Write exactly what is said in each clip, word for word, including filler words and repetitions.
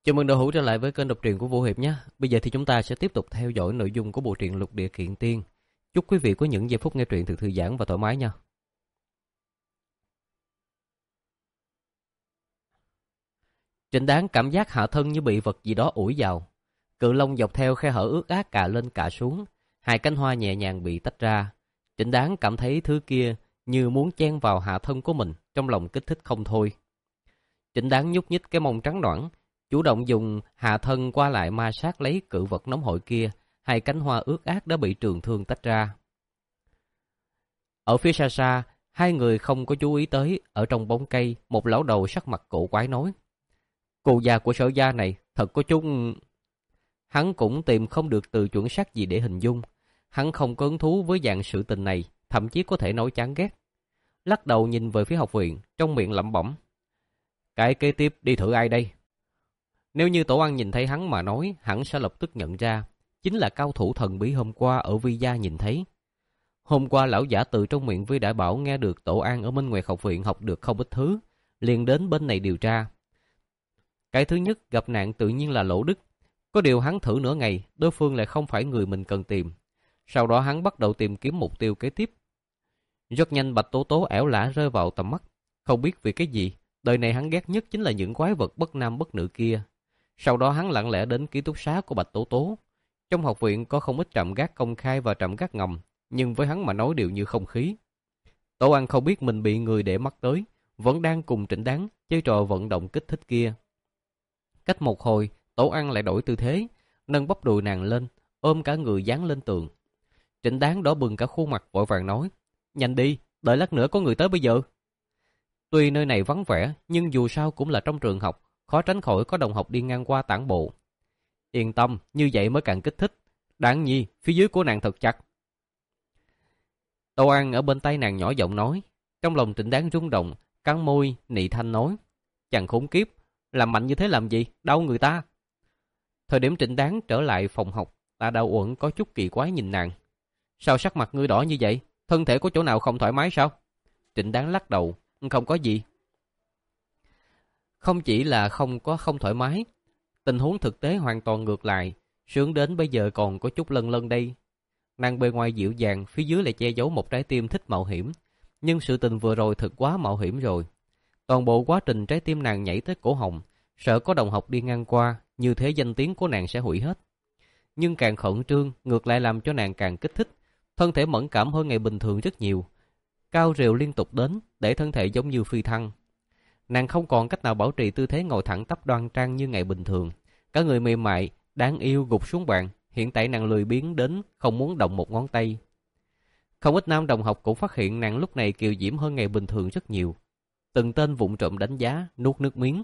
Chào mừng đạo hữu trở lại với kênh đọc truyện của Vũ Hiệp nhé. Bây giờ thì chúng ta sẽ tiếp tục theo dõi nội dung của bộ truyện Lục Địa Kiện Tiên. Chúc quý vị có những giây phút nghe truyện thật thư giãn và thoải mái nha. Trịnh Đáng cảm giác hạ thân như bị vật gì đó ủi vào. Cự long dọc theo khe hở ướt át cà lên cà xuống, hai cánh hoa nhẹ nhàng bị tách ra. Trịnh Đáng cảm thấy thứ kia như muốn chen vào hạ thân của mình, trong lòng kích thích không thôi. Trịnh Đáng nhúc nhích cái mông trắng nõn, chủ động dùng hạ thân qua lại ma sát lấy cự vật nóng hổi kia, hai cánh hoa ướt át đã bị trường thương tách ra. Ở phía xa xa, hai người không có chú ý tới, ở trong bóng cây, một lão đầu sắc mặt cổ quái nói: "Cô già của Sở gia này thật có chút..." Hắn cũng tìm không được từ chuẩn xác gì để hình dung. Hắn không có hứng thú với dạng sự tình này, thậm chí có thể nói chán ghét. Lắc đầu nhìn về phía học viện, trong miệng lẩm bẩm: "Cái kế tiếp đi thử ai đây?" Nếu như Tổ Ăn nhìn thấy hắn mà nói, hắn sẽ lập tức nhận ra, chính là cao thủ thần bí hôm qua ở Vi Gia nhìn thấy. Hôm qua lão giả từ trong miệng Vi Đại Bảo nghe được Tổ An ở Minh Nguyệt học viện học được không ít thứ, liền đến bên này điều tra. Cái thứ nhất gặp nạn tự nhiên là Lỗ Đức. Có điều hắn thử nửa ngày, đối phương lại không phải người mình cần tìm. Sau đó hắn bắt đầu tìm kiếm mục tiêu kế tiếp. Rất nhanh Bạch Tố Tố ẻo lả rơi vào tầm mắt. Không biết vì cái gì, đời này hắn ghét nhất chính là những quái vật bất nam bất nữ kia. Sau đó hắn lặng lẽ đến ký túc xá của Bạch Tố Tố. Trong học viện có không ít trạm gác công khai và trạm gác ngầm, nhưng với hắn mà nói đều như không khí. Tổ An không biết mình bị người để mắt tới, vẫn đang cùng Trịnh Đáng chơi trò vận động kích thích kia. Cách một hồi, Tổ An lại đổi tư thế, nâng bắp đùi nàng lên, ôm cả người dán lên tường. Trịnh Đáng đỏ bừng cả khuôn mặt vội vàng nói: "Nhanh đi, đợi lát nữa có người tới bây giờ." Tuy nơi này vắng vẻ, nhưng dù sao cũng là trong trường học, khó tránh khỏi có đồng học đi ngang qua tản bộ. Yên tâm, như vậy mới càng kích thích. Đáng nhi, phía dưới của nàng thật chặt. Tô An ở bên tay nàng nhỏ giọng nói. Trong lòng Trịnh Đáng rung động, cắn môi, nị thanh nói: "Chàng khốn kiếp, làm mạnh như thế làm gì, đau người ta." Thời điểm Trịnh Đáng trở lại phòng học, Tạ Đạo Uẩn có chút kỳ quái nhìn nàng. "Sao sắc mặt ngươi đỏ như vậy? Thân thể có chỗ nào không thoải mái sao?" Trịnh Đáng lắc đầu: "Không có gì." Không chỉ là không có không thoải mái, tình huống thực tế hoàn toàn ngược lại, sướng đến bây giờ còn có chút lân lân đây. Nàng bề ngoài dịu dàng, phía dưới lại che giấu một trái tim thích mạo hiểm, nhưng sự tình vừa rồi thật quá mạo hiểm rồi. Toàn bộ quá trình trái tim nàng nhảy tới cổ họng, sợ có đồng học đi ngang qua, như thế danh tiếng của nàng sẽ hủy hết. Nhưng càng khẩn trương, ngược lại làm cho nàng càng kích thích, thân thể mẫn cảm hơn ngày bình thường rất nhiều. Cao rìu liên tục đến, để thân thể giống như phi thăng. Nàng không còn cách nào bảo trì tư thế ngồi thẳng tắp đoan trang như ngày bình thường. Cả người mềm mại, đáng yêu gục xuống bàn. Hiện tại nàng lười biếng đến không muốn động một ngón tay. Không ít nam đồng học cũng phát hiện nàng lúc này kiều diễm hơn ngày bình thường rất nhiều. Từng tên vụng trộm đánh giá, nuốt nước miếng.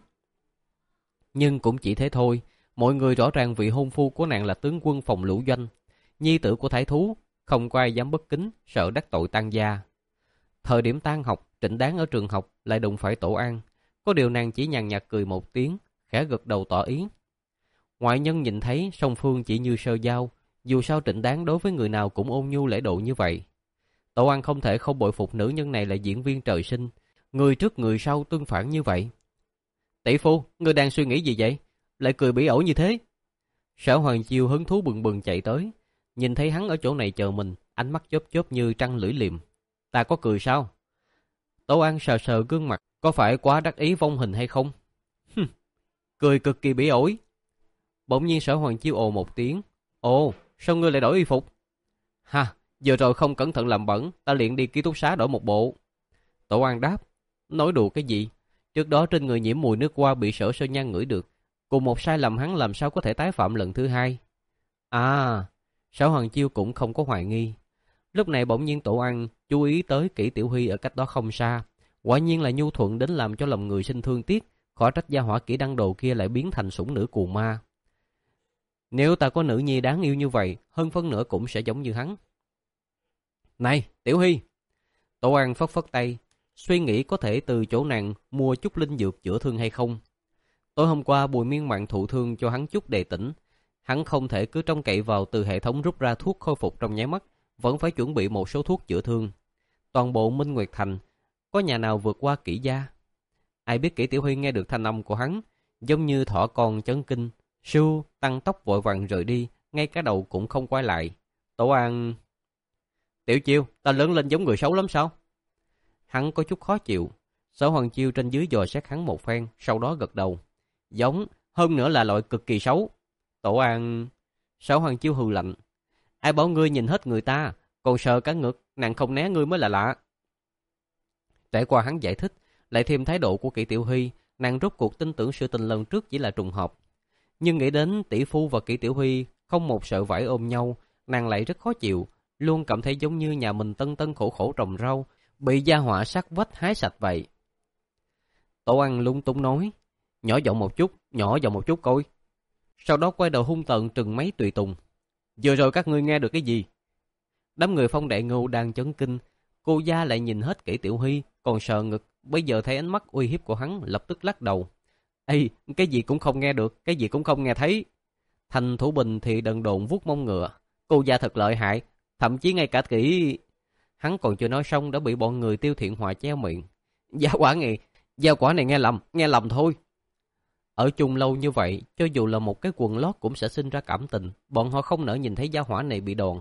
Nhưng cũng chỉ thế thôi. Mọi người rõ ràng vị hôn phu của nàng là tướng quân phòng lũ doanh, nhi tử của thái thú, không có ai dám bất kính, sợ đắc tội tang gia. Thời điểm tan học, Trịnh Đáng ở trường học lại đụng phải Tổ An. Có điều nàng chỉ nhàn nhạt cười một tiếng, khẽ gật đầu tỏ ý. Ngoại nhân nhìn thấy song phương chỉ như sơ giao, dù sao Trịnh Đáng đối với người nào cũng ôn nhu lễ độ như vậy. Tổ An không thể không bội phục nữ nhân này là diễn viên trời sinh, người trước người sau tương phản như vậy. "Tỷ phu, ngươi đang suy nghĩ gì vậy? Lại cười bỉ ổi như thế?" Sở Hoàng Chiêu hứng thú bừng bừng chạy tới, nhìn thấy hắn ở chỗ này chờ mình, ánh mắt chớp chớp như trăng lưỡi liềm. "Ta có cười sao?" Tổ An sờ sờ gương mặt, có phải quá đắc ý vong hình hay không? Hừm, cười cực kỳ bỉ ổi. Bỗng nhiên Sở Hoàng Chiêu ồ một tiếng. "Ồ, sao ngươi lại đổi y phục?" "Ha, vừa rồi không cẩn thận làm bẩn, ta liền đi ký túc xá đổi một bộ." Tổ An đáp. Nói đùa cái gì? Trước đó trên người nhiễm mùi nước hoa bị Sở Sơn Nhan ngửi được, cùng một sai lầm hắn làm sao có thể tái phạm lần thứ hai? À, Sở Hoàng Chiêu cũng không có hoài nghi. Lúc này bỗng nhiên Tổ An chú ý tới Kỷ Tiểu Huy ở cách đó không xa. Quả nhiên là nhu thuận đến làm cho lòng người sinh thương tiếc, khỏi trách gia hỏa Kỷ Đăng Đồ kia lại biến thành sủng nữ cuồng ma. Nếu ta có nữ nhi đáng yêu như vậy, hơn phân nửa cũng sẽ giống như hắn. "Này, Tiểu Huy!" Tổ An phất phất tay, suy nghĩ có thể từ chỗ nàng mua chút linh dược chữa thương hay không. Tối hôm qua Bùi Miên Mạn thụ thương cho hắn chút đề tỉnh, hắn không thể cứ trông cậy vào từ hệ thống rút ra thuốc khôi phục trong nháy mắt, vẫn phải chuẩn bị một số thuốc chữa thương. Toàn bộ Minh Nguyệt Thành có nhà nào vượt qua Kỷ gia? Ai biết Kỷ Tiểu Huy nghe được thanh âm của hắn, giống như thỏ con chấn kinh, sưu tăng tốc vội vàng rời đi, ngay cả đầu cũng không quay lại. Tổ An: Tiểu Chiêu, ta lớn lên giống người xấu lắm sao? Hắn có chút khó chịu. Sở Hoàng Chiêu trên dưới dò xét hắn một phen, sau đó gật đầu. Giống, hơn nữa là loại cực kỳ xấu. Tổ An: Sở Hoàng Chiêu hừ lạnh: Ai bảo ngươi nhìn hết người ta, còn sợ cả ngực, nàng không né ngươi mới là lạ. Trải qua hắn giải thích, lại thêm thái độ của Kỷ Tiểu Huy, nàng rốt cuộc tin tưởng sự tình lần trước chỉ là trùng hợp. Nhưng nghĩ đến tỷ phu và Kỷ Tiểu Huy không một sợ vải ôm nhau, nàng lại rất khó chịu, luôn cảm thấy giống như nhà mình tân tân khổ khổ trồng rau, bị gia họa sát vách hái sạch vậy. Tổ Ăn lung tung nói: Nhỏ giọng một chút, nhỏ giọng một chút coi. Sau đó quay đầu hung tợn trừng mấy tùy tùng: Vừa rồi các ngươi nghe được cái gì? Đám người Phong Đại Ngưu đang chấn kinh, cô gia lại nhìn hết Kỷ Tiểu Huy, còn sợ ngực, bây giờ thấy ánh mắt uy hiếp của hắn, lập tức lắc đầu: Ê, cái gì cũng không nghe được, cái gì cũng không nghe thấy. Thành Thủ Bình thì đần độn vuốt mông ngựa: Cô gia thật lợi hại, thậm chí ngay cả Kỷ... Hắn còn chưa nói xong đã bị bọn người Tiêu Thiện Hòa treo miệng: Gia quả này, gia quả này nghe lầm, nghe lầm thôi. Ở chung lâu như vậy, cho dù là một cái quần lót cũng sẽ sinh ra cảm tình, bọn họ không nỡ nhìn thấy gia hỏa này bị đòn.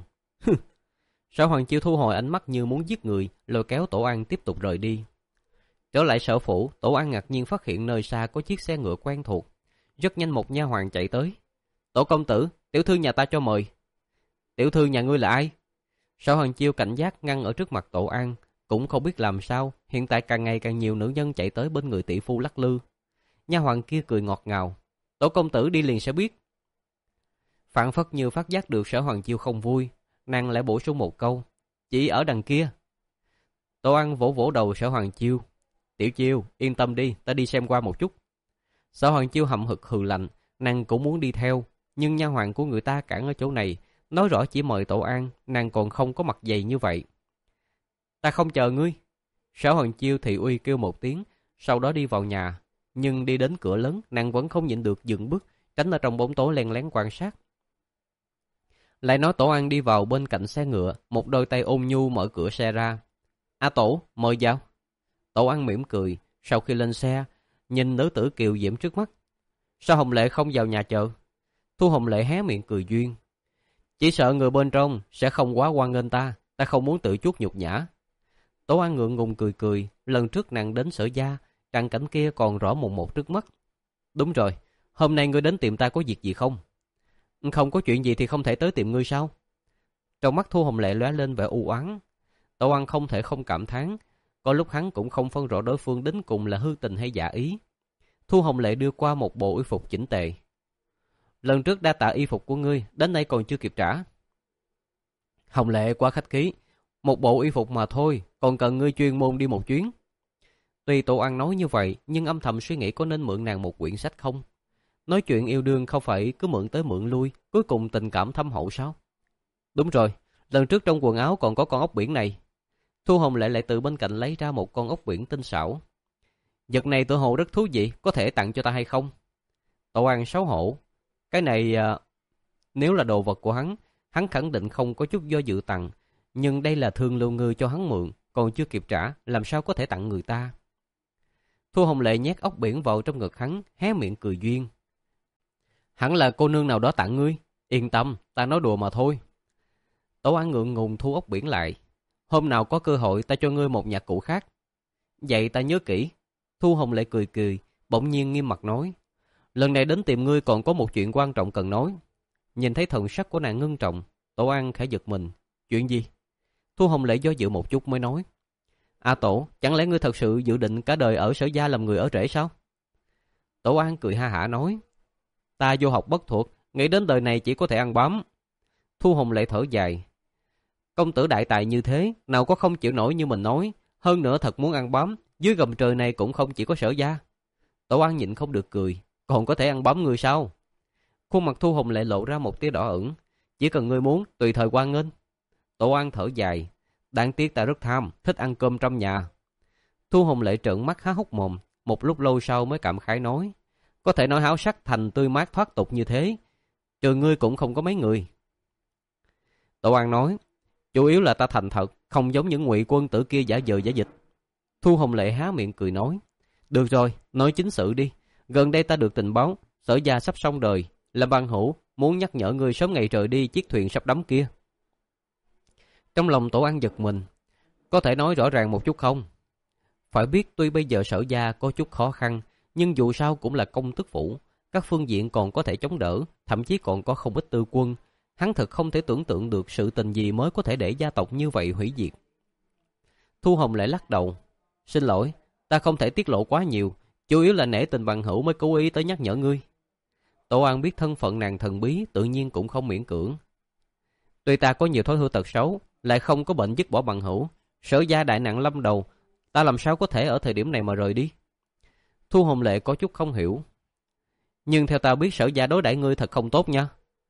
Sở Hoàng Chiêu thu hồi ánh mắt như muốn giết người, lôi kéo Tổ An tiếp tục rời đi. Trở lại sở phủ, Tổ An ngạc nhiên phát hiện nơi xa có chiếc xe ngựa quen thuộc. Rất nhanh một nha hoàn chạy tới: Tổ công tử, tiểu thư nhà ta cho mời. Tiểu thư nhà ngươi là ai? Sở Hoàng Chiêu cảnh giác ngăn ở trước mặt Tổ An, cũng không biết làm sao, hiện tại càng ngày càng nhiều nữ nhân chạy tới bên người tỷ phu lắc lư. Nha hoàn kia cười ngọt ngào: Tổ công tử đi liền sẽ biết. Phản phất như phát giác được Sở Hoàng Chiêu không vui, nàng lại bổ sung một câu: Chỉ ở đằng kia. Tổ An vỗ vỗ đầu Sở Hoàng Chiêu: Tiểu Chiêu, yên tâm đi, ta đi xem qua một chút. Sở Hoàng Chiêu hậm hực hừ lạnh, nàng cũng muốn đi theo, nhưng nha hoàn của người ta cản ở chỗ này, nói rõ chỉ mời Tổ An, nàng còn không có mặt dày như vậy. Ta không chờ ngươi. Sở Hoàng Chiêu thị uy kêu một tiếng, sau đó đi vào nhà, nhưng đi đến cửa lớn, nàng vẫn không nhịn được dừng bước, tránh ở trong bóng tối len lén quan sát. Lại nói Tổ An đi vào bên cạnh xe ngựa, một đôi tay ôn nhu mở cửa xe ra. A Tổ, mời vào. Tổ An mỉm cười, sau khi lên xe, nhìn nữ tử kiều diễm trước mắt. Sao Hồng Lệ không vào nhà chờ? Thu Hồng Lệ hé miệng cười duyên: Chỉ sợ người bên trong sẽ không quá hoan nghênh ta, ta không muốn tự chuốc nhục nhã. Tổ An ngượng ngùng cười cười, lần trước nàng đến Sở gia, tràng cảnh kia còn rõ mồn một trước mắt. Đúng rồi, hôm nay ngươi đến tìm ta có việc gì không? Không có chuyện gì thì không thể tới tìm ngươi sao? Trong mắt Thu Hồng Lệ lóe lên vẻ u oán. Tổ An không thể không cảm thán, có lúc hắn cũng không phân rõ đối phương đến cùng là hư tình hay giả ý. Thu Hồng Lệ đưa qua một bộ y phục chỉnh tề. Lần trước đa tạ y phục của ngươi, đến nay còn chưa kịp trả. Hồng Lệ quá khách khí, một bộ y phục mà thôi, còn cần ngươi chuyên môn đi một chuyến. Tuy Tổ An nói như vậy, nhưng âm thầm suy nghĩ có nên mượn nàng một quyển sách không? Nói chuyện yêu đương không phải cứ mượn tới mượn lui, cuối cùng tình cảm thâm hậu sao? Đúng rồi, lần trước trong quần áo còn có con ốc biển này. Thu Hồng Lệ lại từ bên cạnh lấy ra một con ốc biển tinh xảo. Vật này tự hồ rất thú vị, có thể tặng cho ta hay không? Tổ An xấu hổ. Cái này, à, nếu là đồ vật của hắn, hắn khẳng định không có chút do dự tặng. Nhưng đây là thương lưu ngư cho hắn mượn, còn chưa kịp trả, làm sao có thể tặng người ta? Thu Hồng Lệ nhét ốc biển vào trong ngực hắn, hé miệng cười duyên. Hẳn là cô nương nào đó tặng ngươi. Yên tâm, ta nói đùa mà thôi. Tổ An ngượng ngùng thu ốc biển lại. Hôm nào có cơ hội ta cho ngươi một nhạc cụ khác. Vậy ta nhớ kỹ. Thu Hồng Lệ cười cười, bỗng nhiên nghiêm mặt nói. Lần này đến tìm ngươi còn có một chuyện quan trọng cần nói. Nhìn thấy thần sắc của nàng ngưng trọng, Tổ An khẽ giật mình. Chuyện gì? Thu Hồng Lệ do dự một chút mới nói. A Tổ, chẳng lẽ ngươi thật sự dự định cả đời ở Sở gia làm người ở rể sao? Tổ An cười ha hả nói. Ta vô học bất thuộc, nghĩ đến đời này chỉ có thể ăn bám. Thu Hồng Lệ thở dài. Công tử đại tài như thế, nào có không chịu nổi như mình nói. Hơn nữa thật muốn ăn bám, dưới gầm trời này cũng không chỉ có Sở gia. Tổ An nhịn không được cười. Còn có thể ăn bám người sao? Khuôn mặt Thu Hồng Lệ lộ ra một tia đỏ ửng. Chỉ cần ngươi muốn, tùy thời hoan nghênh. Tổ An thở dài. Đáng tiếc ta rất tham, thích ăn cơm trong nhà. Thu Hồng Lệ trợn mắt há hốc mồm, một lúc lâu sau mới cảm khái nói. Có thể nói háo sắc thành tươi mát thoát tục như thế, trừ ngươi cũng không có mấy người. Tổ An nói. Chủ yếu là ta thành thật, không giống những ngụy quân tử kia giả vờ giả dịch. Thu Hồng Lệ há miệng cười nói. Được rồi, nói chính sự đi. Gần đây ta được tình báo, Sở gia sắp xong đời, là Bằng Hữu muốn nhắc nhở ngươi sớm ngày rời đi chiếc thuyền sắp đắm kia. Trong lòng Tổ An giật mình. Có thể nói rõ ràng một chút không? Phải biết tuy bây giờ Sở gia có chút khó khăn, nhưng dù sao cũng là công tước phủ, các phương diện còn có thể chống đỡ, thậm chí còn có không ít tư quân. Hắn thật không thể tưởng tượng được sự tình gì mới có thể để gia tộc như vậy hủy diệt. Thu Hồng lại lắc đầu. Xin lỗi, ta không thể tiết lộ quá nhiều, chủ yếu là nể tình Bằng Hữu mới cố ý tới nhắc nhở ngươi. Tổ An biết thân phận nàng thần bí, tự nhiên cũng không miễn cưỡng. Tuy ta có nhiều thói hư tật xấu, lại không có bệnh dứt bỏ Bằng Hữu, Sở gia đại nạn lâm đầu, ta làm sao có thể ở thời điểm này mà rời đi? Thu Hồng Lệ có chút không hiểu. Nhưng theo ta biết Sở gia đối đãi ngươi thật không tốt nha.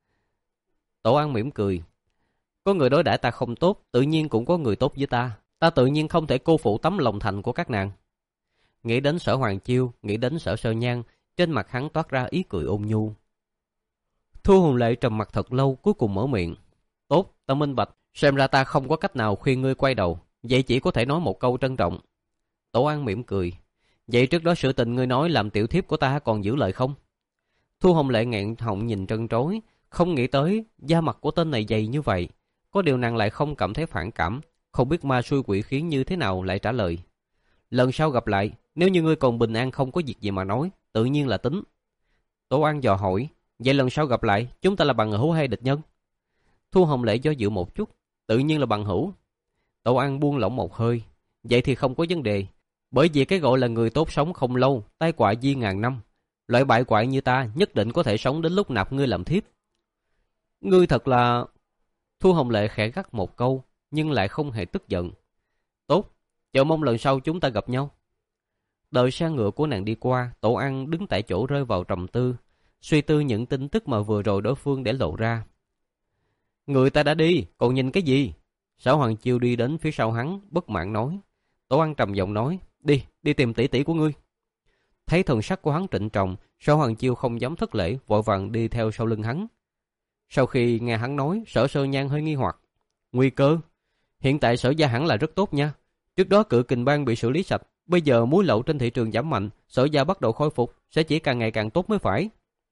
Tổ An mỉm cười. Có người đối đãi ta không tốt, tự nhiên cũng có người tốt với ta. Ta tự nhiên không thể cô phụ tấm lòng thành của các nàng. Nghĩ đến Sở Hoàng Chiêu, nghĩ đến Sở Sơ Nhan, trên mặt hắn toát ra ý cười ôn nhu. Thu Hồng Lệ trầm mặt thật lâu, cuối cùng mở miệng. Tốt, ta minh bạch, xem ra ta không có cách nào khuyên ngươi quay đầu, vậy chỉ có thể nói một câu trân trọng. Tổ An mỉm cười. Vậy trước đó sự tình ngươi nói làm tiểu thiếp của ta còn giữ lời không? Thu Hồng Lệ nghẹn họng nhìn trân trối, không nghĩ tới da mặt của tên này dày như vậy. Có điều nàng lại không cảm thấy phản cảm, không biết ma xui quỷ khiến như thế nào lại trả lời. Lần sau gặp lại, nếu như ngươi còn bình an không có việc gì mà nói, tự nhiên là tính. Tổ An dò hỏi, vậy lần sau gặp lại, chúng ta là bằng hữu hay địch nhân? Thu Hồng Lệ do dự một chút, tự nhiên là bằng hữu. Tổ An buông lỏng một hơi, vậy thì không có vấn đề, bởi vì cái gọi là người tốt sống không lâu, tai quại di ngàn năm. Loại bại quại như ta nhất định có thể sống đến lúc nạp ngươi làm thiếp. Ngươi thật là... Thu Hồng Lệ khẽ gắt một câu, nhưng lại không hề tức giận. Tốt, chờ mong lần sau chúng ta gặp nhau. Đợi xe ngựa của nàng đi qua, Tổ An đứng tại chỗ rơi vào trầm tư, suy tư những tin tức mà vừa rồi đối phương để lộ ra. Người ta đã đi, còn nhìn cái gì? Sở Hoàng Chiêu đi đến phía sau hắn, bất mãn nói. Tổ An trầm giọng nói, đi, đi tìm tỷ tỷ của ngươi. Thấy thần sắc của hắn trịnh trọng, Sở Hoàng Chiêu không dám thất lễ, vội vàng đi theo sau lưng hắn. Sau khi nghe hắn nói, Sở Sơ Nhan hơi nghi hoặc. Nguy cơ? Hiện tại Sở gia hẳn là rất tốt nha. Trước đó Cự Kình Bang bị xử lý sạch, bây giờ muối lậu trên thị trường giảm mạnh, Sở gia bắt đầu khôi phục, sẽ chỉ càng ngày càng tốt mới phải.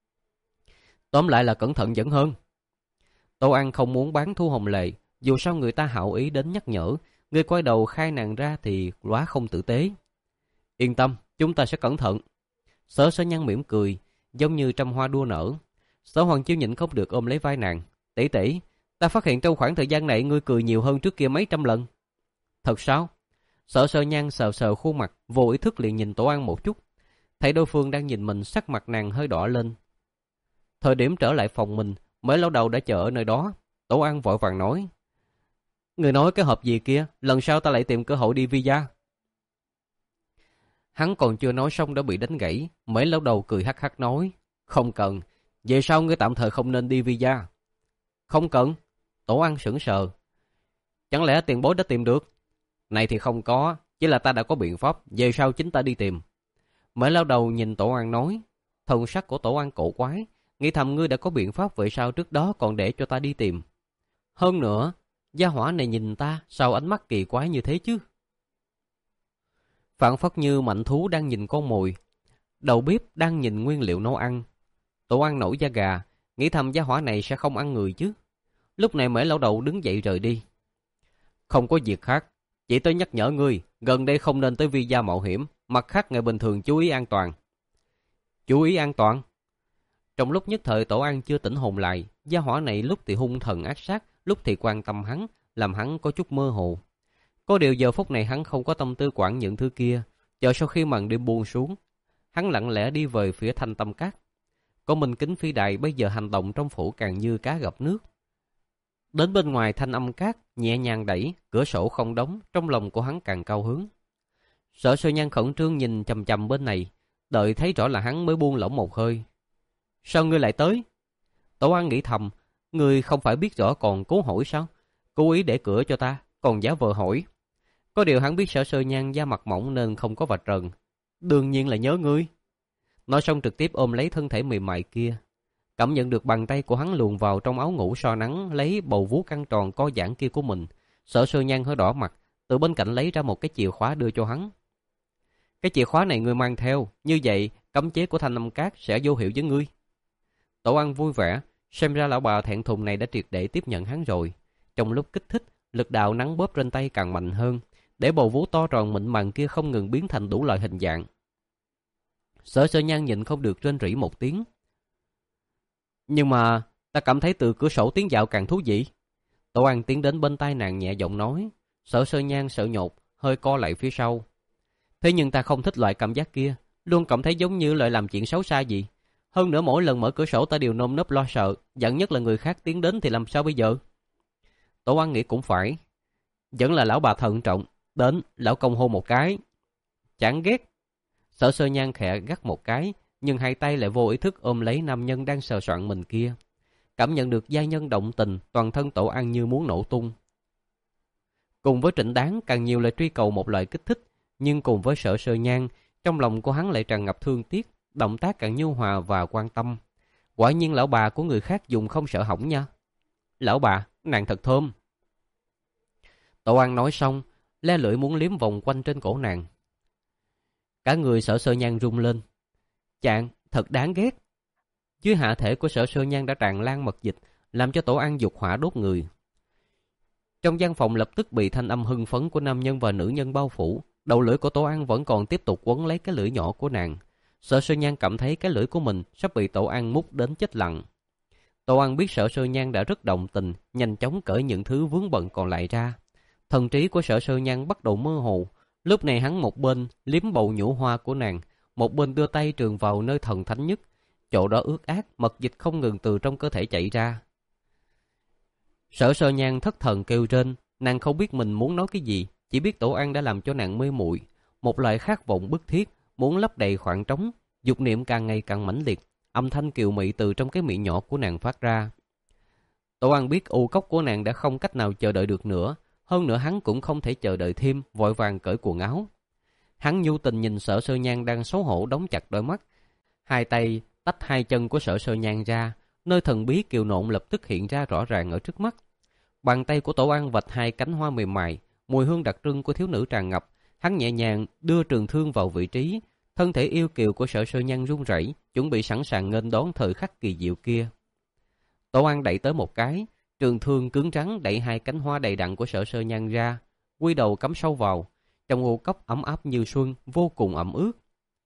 Tóm lại là cẩn thận vẫn hơn. Tô An không muốn bán Thu Hồng Lệ, dù sao người ta hảo ý đến nhắc nhở, người quay đầu khai nàng ra thì quá không tử tế. Yên tâm, chúng ta sẽ cẩn thận. Sở Sơ Nhan mỉm cười, giống như trăm hoa đua nở. Sở Hoàng Chiêu nhịn không được ôm lấy vai nàng. Tỷ tỷ, ta phát hiện trong khoảng thời gian này ngươi cười nhiều hơn trước kia mấy trăm lần. Thật sao? Sở Sơ Nhan sờ sờ khuôn mặt, vô ý thức liền nhìn Tổ An một chút. Thấy đối phương đang nhìn mình, sắc mặt nàng hơi đỏ lên. Thời điểm trở lại phòng mình, mới lâu đầu đã chờ ở nơi đó. Tổ An vội vàng nói. Người nói cái hộp gì kia, lần sau ta lại tìm cơ hội đi visa. Hắn còn chưa nói xong đã bị đánh gãy. Mấy lâu đầu cười hắc hắc nói. Không cần, về sau ngươi tạm thời không nên đi visa. Không cần. Tổ An sững sờ. Chẳng lẽ tiền bối đã tìm được? Này thì không có, chỉ là ta đã có biện pháp, về sau chính ta đi tìm. Mấy lâu đầu nhìn Tổ An nói. Thần sắc của Tổ An cổ quái, nghĩ thầm ngươi đã có biện pháp, vậy sao trước đó còn để cho ta đi tìm? Hơn nữa, gia hỏa này nhìn ta sao ánh mắt kỳ quái như thế chứ? Phản phất như mạnh thú đang nhìn con mồi, đầu bếp đang nhìn nguyên liệu nấu ăn. Tổ An nổi da gà, nghĩ thầm gia hỏa này sẽ không ăn người chứ. Lúc này Mễ lão đầu đứng dậy rời đi. Không có việc khác, chỉ tới nhắc nhở ngươi, gần đây không nên tới visa mạo hiểm, mặt khác ngày bình thường chú ý an toàn. Chú ý an toàn? Trong lúc nhất thời Tổ An chưa tỉnh hồn lại, gia hỏa này lúc thì hung thần ác sát, lúc thì quan tâm hắn, làm hắn có chút mơ hồ. Có điều giờ phút này hắn không có tâm tư quản những thứ kia, chờ sau khi màn đêm buông xuống, hắn lặng lẽ đi về phía Thanh Tâm Các. Có Minh Kính Phi Đài bây giờ hành động trong phủ càng như cá gặp nước. Đến bên ngoài Thanh Âm Các, nhẹ nhàng đẩy, cửa sổ không đóng, trong lòng của hắn càng cao hứng. Sở Sơ Nhan khẩn trương nhìn chằm chằm bên này, đợi thấy rõ là hắn mới buông lỏng một hơi. Sao ngươi lại tới? Tổ An nghĩ thầm, ngươi không phải biết rõ còn cố hỏi sao? Cố ý để cửa cho ta, còn giả vờ hỏi. Có điều hắn biết Sở Sơ Nhan da mặt mỏng nên không có vạch trần. Đương nhiên là nhớ ngươi. Nói xong trực tiếp ôm lấy thân thể mềm mại kia. Cảm nhận được bàn tay của hắn luồn vào trong áo ngủ so nắng, lấy bầu vú căng tròn co giãn kia của mình. Sở Sơ Nhan hơi đỏ mặt, từ bên cạnh lấy ra một cái chìa khóa đưa cho hắn. Cái chìa khóa này ngươi mang theo, như vậy cấm chế của Thanh Âm Các sẽ vô hiệu với ngươi. Tổ ăn vui vẻ, xem ra lão bà thẹn thùng này đã triệt để tiếp nhận hắn rồi. Trong lúc kích thích, lực đạo nắn bóp trên tay càng mạnh hơn, để bầu vú to tròn mịn màng kia không ngừng biến thành đủ loại hình dạng. Sở Sơ Nhan nhịn không được rên rỉ một tiếng. Nhưng mà ta cảm thấy từ cửa sổ tiến vào càng thú vị. Tổ ăn tiến đến bên tai nàng nhẹ giọng nói. Sở Sơ Nhan sợ nhột, hơi co lại phía sau. Thế nhưng ta không thích loại cảm giác kia, luôn cảm thấy giống như lại làm chuyện xấu xa gì. Hơn nữa mỗi lần mở cửa sổ ta đều nơm nớp lo sợ, giận nhất là người khác tiến đến thì làm sao bây giờ? Tổ ăn nghĩ cũng phải. Vẫn là lão bà thận trọng, đến lão công hôn một cái. Chẳng ghét. Sở Sơ Nhan khẽ gắt một cái, nhưng hai tay lại vô ý thức ôm lấy nam nhân đang sờ soạn mình kia. Cảm nhận được giai nhân động tình, toàn thân Tổ ăn như muốn nổ tung. Cùng với Trịnh Đáng càng nhiều là truy cầu một loại kích thích, nhưng cùng với Sở Sơ Nhan, trong lòng của hắn lại tràn ngập thương tiếc, động tác càng nhu hòa và quan tâm. Quả nhiên lão bà của người khác dùng không sợ hỏng nha. Lão bà, nàng thật thơm. Tổ ăn nói xong, le lưỡi muốn liếm vòng quanh trên cổ nàng. Cả người Sở Sơ Nhan rung lên. Chàng, thật đáng ghét. Dưới hạ thể của Sở Sơ Nhan đã tràn lan mật dịch, làm cho Tổ ăn dục hỏa đốt người. Trong gian phòng lập tức bị thanh âm hưng phấn của nam nhân và nữ nhân bao phủ. Đầu lưỡi của Tổ ăn vẫn còn tiếp tục quấn lấy cái lưỡi nhỏ của nàng. Sở Sơ Nhan cảm thấy cái lưỡi của mình sắp bị Tổ ăn mút đến chết lặng. Tổ ăn biết Sở Sơ Nhan đã rất động tình, nhanh chóng cởi những thứ vướng bận còn lại ra. Thần trí của Sở Sơ Nhan bắt đầu mơ hồ. Lúc này hắn một bên liếm bầu nhũ hoa của nàng, một bên đưa tay trường vào nơi thần thánh nhất. Chỗ đó ướt át, mật dịch không ngừng từ trong cơ thể chảy ra. Sở Sơ Nhan thất thần kêu trên, nàng không biết mình muốn nói cái gì, chỉ biết Tổ ăn đã làm cho nàng mê muội, một loại khát vọng bức thiết, muốn lấp đầy khoảng trống, dục niệm càng ngày càng mãnh liệt, âm thanh kiều mị từ trong cái miệng nhỏ của nàng phát ra. Tổ ăn biết u cốc của nàng đã không cách nào chờ đợi được nữa, hơn nữa hắn cũng không thể chờ đợi thêm, vội vàng cởi quần áo. Hắn nhu tình nhìn Sở Sơ Nhan đang xấu hổ đóng chặt đôi mắt, hai tay tách hai chân của Sở Sơ Nhan ra, nơi thần bí kiều nộn lập tức hiện ra rõ ràng ở trước mắt. Bàn tay của Tổ ăn vạch hai cánh hoa mềm mại, mùi hương đặc trưng của thiếu nữ tràn ngập. Hắn nhẹ nhàng đưa trường thương vào vị trí, thân thể yêu kiều của Sở Sơ Nhan run rẩy, chuẩn bị sẵn sàng nghênh đón thời khắc kỳ diệu kia. Tổ ăn đẩy tới một cái, trường thương cứng rắn đẩy hai cánh hoa đầy đặn của Sở Sơ Nhan ra, quy đầu cắm sâu vào, trong ô cốc ấm áp như xuân, vô cùng ẩm ướt.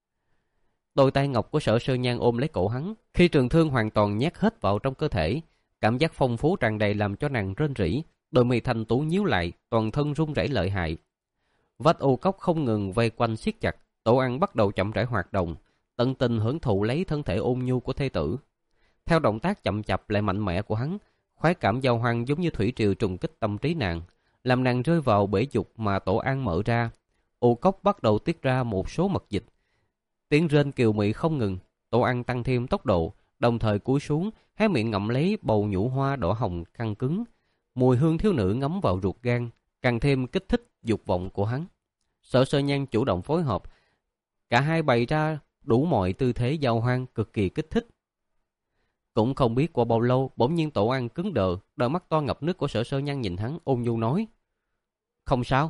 Đôi tay ngọc của Sở Sơ Nhan ôm lấy cổ hắn, khi trường thương hoàn toàn nhét hết vào trong cơ thể, cảm giác phong phú tràn đầy làm cho nàng rên rỉ, đôi mi thanh tú nhíu lại, toàn thân run rẩy lợi hại. Vách ô cốc không ngừng vây quanh siết chặt, Tổ ăn bắt đầu chậm rãi hoạt động, tận tình hưởng thụ lấy thân thể ôn nhu của thê tử. Theo động tác chậm chạp lại mạnh mẽ của hắn, khoái cảm giao hoang giống như thủy triều trùng kích tâm trí nàng, làm nàng rơi vào bể dục mà Tổ ăn mở ra. Ô cốc bắt đầu tiết ra một số mật dịch. Tiếng rên kiều mị không ngừng, Tổ ăn tăng thêm tốc độ, đồng thời cúi xuống, hé miệng ngậm lấy bầu nhũ hoa đỏ hồng căng cứng. Mùi hương thiếu nữ ngấm vào ruột gan, càng thêm kích thích dục vọng của hắn. Sở Sơ Nhan chủ động phối hợp, cả hai bày ra đủ mọi tư thế giao hoang cực kỳ kích thích. Cũng không biết qua bao lâu, bỗng nhiên Tổ ăn cứng đờ, đôi mắt to ngập nước của Sở Sơ Nhan nhìn hắn ôn nhu nói: "Không sao.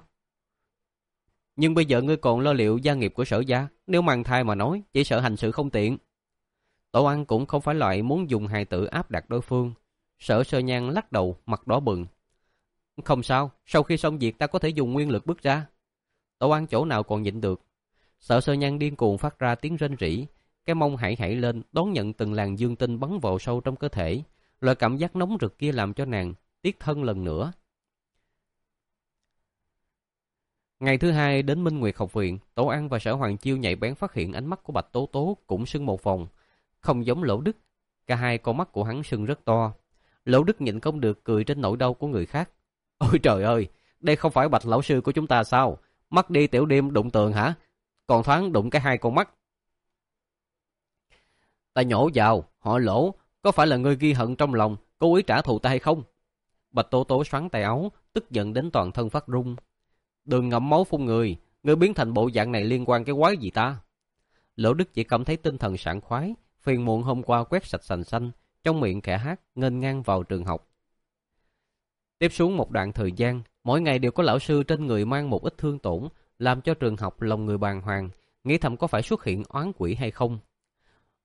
Nhưng bây giờ ngươi còn lo liệu gia nghiệp của Sở gia, nếu mang thai mà nói, chỉ sợ hành sự không tiện." Tổ ăn cũng không phải loại muốn dùng hài tử áp đặt đối phương. Sở Sơ Nhan lắc đầu, mặt đỏ bừng. "Không sao, sau khi xong việc ta có thể dùng nguyên lực bước ra." Tổ ăn chỗ nào còn nhịn được. Sở Sơ Nhan điên cuồng phát ra tiếng rên rỉ, cái mông hãy hãy lên, đón nhận từng làn dương tinh bắn vào sâu trong cơ thể. Loại cảm giác nóng rực kia làm cho nàng tiếc thân lần nữa. Ngày thứ hai đến Minh Nguyệt học viện, Tổ ăn và Sở Hoàng Chiêu nhạy bén phát hiện ánh mắt của Bạch Tố Tố cũng sưng một vòng, không giống Lỗ Đức. Cả hai con mắt của hắn sưng rất to. Lỗ Đức nhịn không được cười trên nỗi đau của người khác. "Ôi trời ơi, đây không phải Bạch lão sư của chúng ta sao? Mắt đi tiểu đêm đụng tường hả? Còn thoáng đụng cái hai con mắt." "Ta nhổ vào, họ Lỗ, có phải là ngươi ghi hận trong lòng, cố ý trả thù ta hay không?" Bạch Tố Tố xoắn tay áo, tức giận đến toàn thân phát run. "Đừng ngậm máu phun người, ngươi biến thành bộ dạng này liên quan cái quái gì ta?" Lỗ Đức chỉ cảm thấy tinh thần sảng khoái, phiền muộn hôm qua quét sạch sành xanh, trong miệng khẽ hát, nghênh ngang vào trường học. Tiếp xuống một đoạn thời gian, mỗi ngày đều có lão sư trên người mang một ít thương tổn, làm cho trường học lòng người bàng hoàng, nghĩ thầm có phải xuất hiện oán quỷ hay không.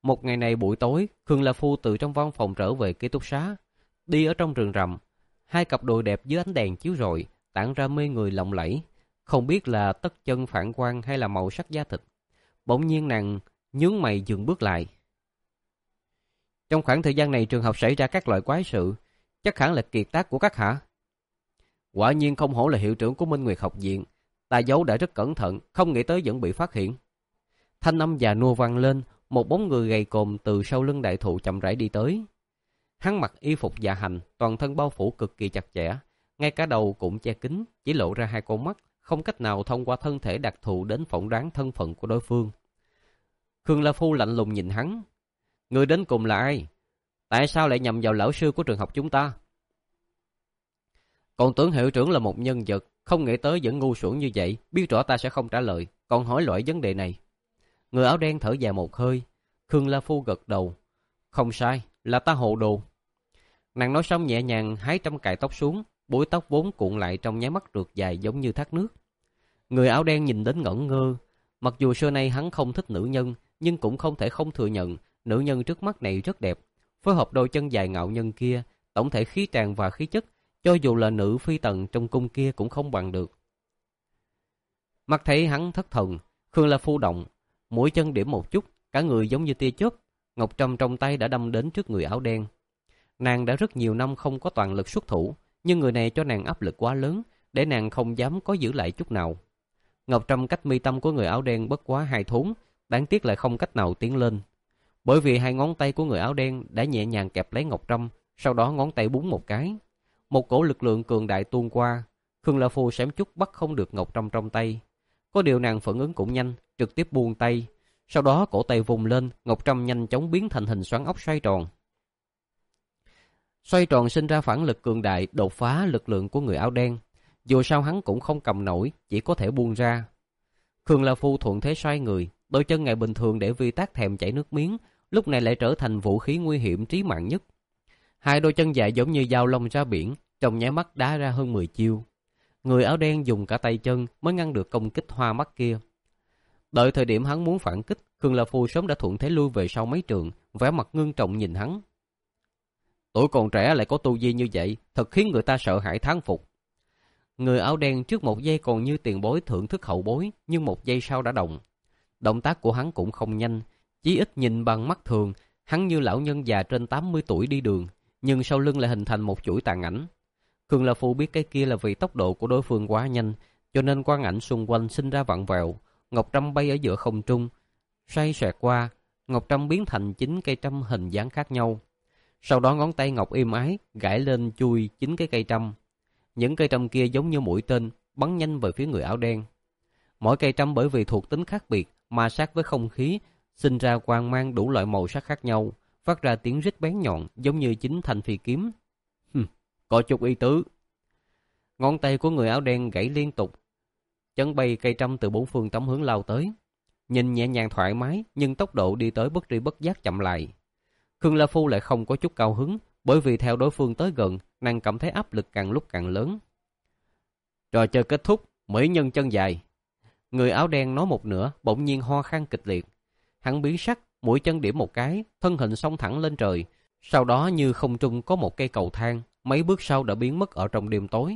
Một ngày này buổi tối, Khương La Phu từ trong văn phòng trở về ký túc xá. Đi ở trong rừng rậm, hai cặp đùi đẹp dưới ánh đèn chiếu rọi, tản ra mê người lộng lẫy. Không biết là tất chân phản quang hay là màu sắc da thịt. Bỗng nhiên nàng nhướng mày dừng bước lại. Trong khoảng thời gian này trường học xảy ra các loại quái sự, chắc hẳn là kiệt tác của các hạ. Quả nhiên không hổ là hiệu trưởng của Minh Nguyệt học viện, ta giấu đã rất cẩn thận, không nghĩ tới vẫn bị phát hiện. Thanh âm già nua vang lên, một bóng người gầy còm từ sau lưng đại thụ chậm rãi đi tới. Hắn mặc y phục dạ hành, toàn thân bao phủ cực kỳ chặt chẽ, ngay cả đầu cũng che kín, chỉ lộ ra hai con mắt, không cách nào thông qua thân thể đặc thù đến phỏng đoán thân phận của đối phương. Khương La Phu lạnh lùng nhìn hắn. Người đến cùng là ai? Tại sao lại nhầm vào lão sư của trường học chúng ta? Còn tưởng hiệu trưởng là một nhân vật, không nghĩ tới vẫn ngu xuẩn như vậy, biết rõ ta sẽ không trả lời, còn hỏi loại vấn đề này. Người áo đen thở dài một hơi. Khương La Phu gật đầu. Không sai, là ta hồ đồ. Nàng nói xong nhẹ nhàng hái trăm cài tóc xuống, búi tóc vốn cuộn lại trong nháy mắt rượt dài giống như thác nước. Người áo đen nhìn đến ngẩn ngơ. Mặc dù xưa nay hắn không thích nữ nhân, nhưng cũng không thể không thừa nhận nữ nhân trước mắt này rất đẹp. Phối hợp đôi chân dài ngạo nhân kia, tổng thể khí tràng và khí chất, cho dù là nữ phi tần trong cung kia cũng không bằng được. Mắt thấy hắn thất thần, Khương La Phu động, mũi chân điểm một chút, cả người giống như tia chớp, ngọc trâm trong tay đã đâm đến trước người áo đen. Nàng đã rất nhiều năm không có toàn lực xuất thủ, nhưng người này cho nàng áp lực quá lớn, để nàng không dám có giữ lại chút nào. Ngọc trâm cách mi tâm của người áo đen bất quá hai thốn, đáng tiếc lại không cách nào tiến lên. Bởi vì hai ngón tay của người áo đen đã nhẹ nhàng kẹp lấy ngọc trâm, sau đó ngón tay búng một cái. Một cổ lực lượng cường đại tuôn qua, Khương La Phu xém chút bắt không được ngọc trâm trong tay. Có điều nàng phản ứng cũng nhanh, trực tiếp buông tay. Sau đó cổ tay vùng lên, ngọc trâm nhanh chóng biến thành hình xoắn ốc xoay tròn. Xoay tròn sinh ra phản lực cường đại, đột phá lực lượng của người áo đen. Dù sao hắn cũng không cầm nổi, chỉ có thể buông ra. Khương La Phu thuận thế xoay người, đôi chân ngày bình thường để vi tác thèm chảy nước miếng, lúc này lại trở thành vũ khí nguy hiểm trí mạng nhất. Hai đôi chân dài giống như dao long ra biển, trong nháy mắt đá ra hơn mười chiêu. Người áo đen dùng cả tay chân mới ngăn được công kích hoa mắt kia. Đợi thời điểm hắn muốn phản kích, Khương La Phu sớm đã thuận thế lui về sau mấy trường, vẻ mặt ngưng trọng nhìn hắn. Tuổi còn trẻ lại có tu vi như vậy, thật khiến người ta sợ hãi thán phục. Người áo đen trước một giây còn như tiền bối thưởng thức hậu bối, nhưng một giây sau đã động. Động tác của hắn cũng không nhanh, chí ít nhìn bằng mắt thường, hắn như lão nhân già trên tám mươi tuổi đi đường, nhưng sau lưng lại hình thành một chuỗi tàn ảnh. Khương La Phu biết cái kia là vì tốc độ của đối phương quá nhanh, cho nên quang ảnh xung quanh sinh ra vặn vẹo. Ngọc trâm bay ở giữa không trung, xoay xoẹt qua, ngọc trâm biến thành chín cây trâm hình dáng khác nhau. Sau đó ngón tay ngọc êm ái gãi lên chui chín cái cây trâm. Những cây trâm kia giống như mũi tên, bắn nhanh về phía người áo đen. Mỗi cây trâm bởi vì thuộc tính khác biệt, ma sát với không khí, sinh ra quang mang đủ loại màu sắc khác nhau, phát ra tiếng rít bén nhọn giống như chính thanh phi kiếm. Hừm, có chút ý tứ. Ngón tay của người áo đen gãy liên tục, chấn bay cây trâm từ bốn phương tám hướng lao tới. Nhìn nhẹ nhàng thoải mái, nhưng tốc độ đi tới bất tri bất giác chậm lại. Khương La Phu lại không có chút cao hứng, bởi vì theo đối phương tới gần, nàng cảm thấy áp lực càng lúc càng lớn. Trò chơi kết thúc, mỹ nhân chân dài. Người áo đen nói một nửa, bỗng nhiên ho khan kịch liệt. Hắn biến sắc, mũi chân điểm một cái, thân hình xông thẳng lên trời. Sau đó như không trung có một cây cầu thang, mấy bước sau đã biến mất ở trong đêm tối.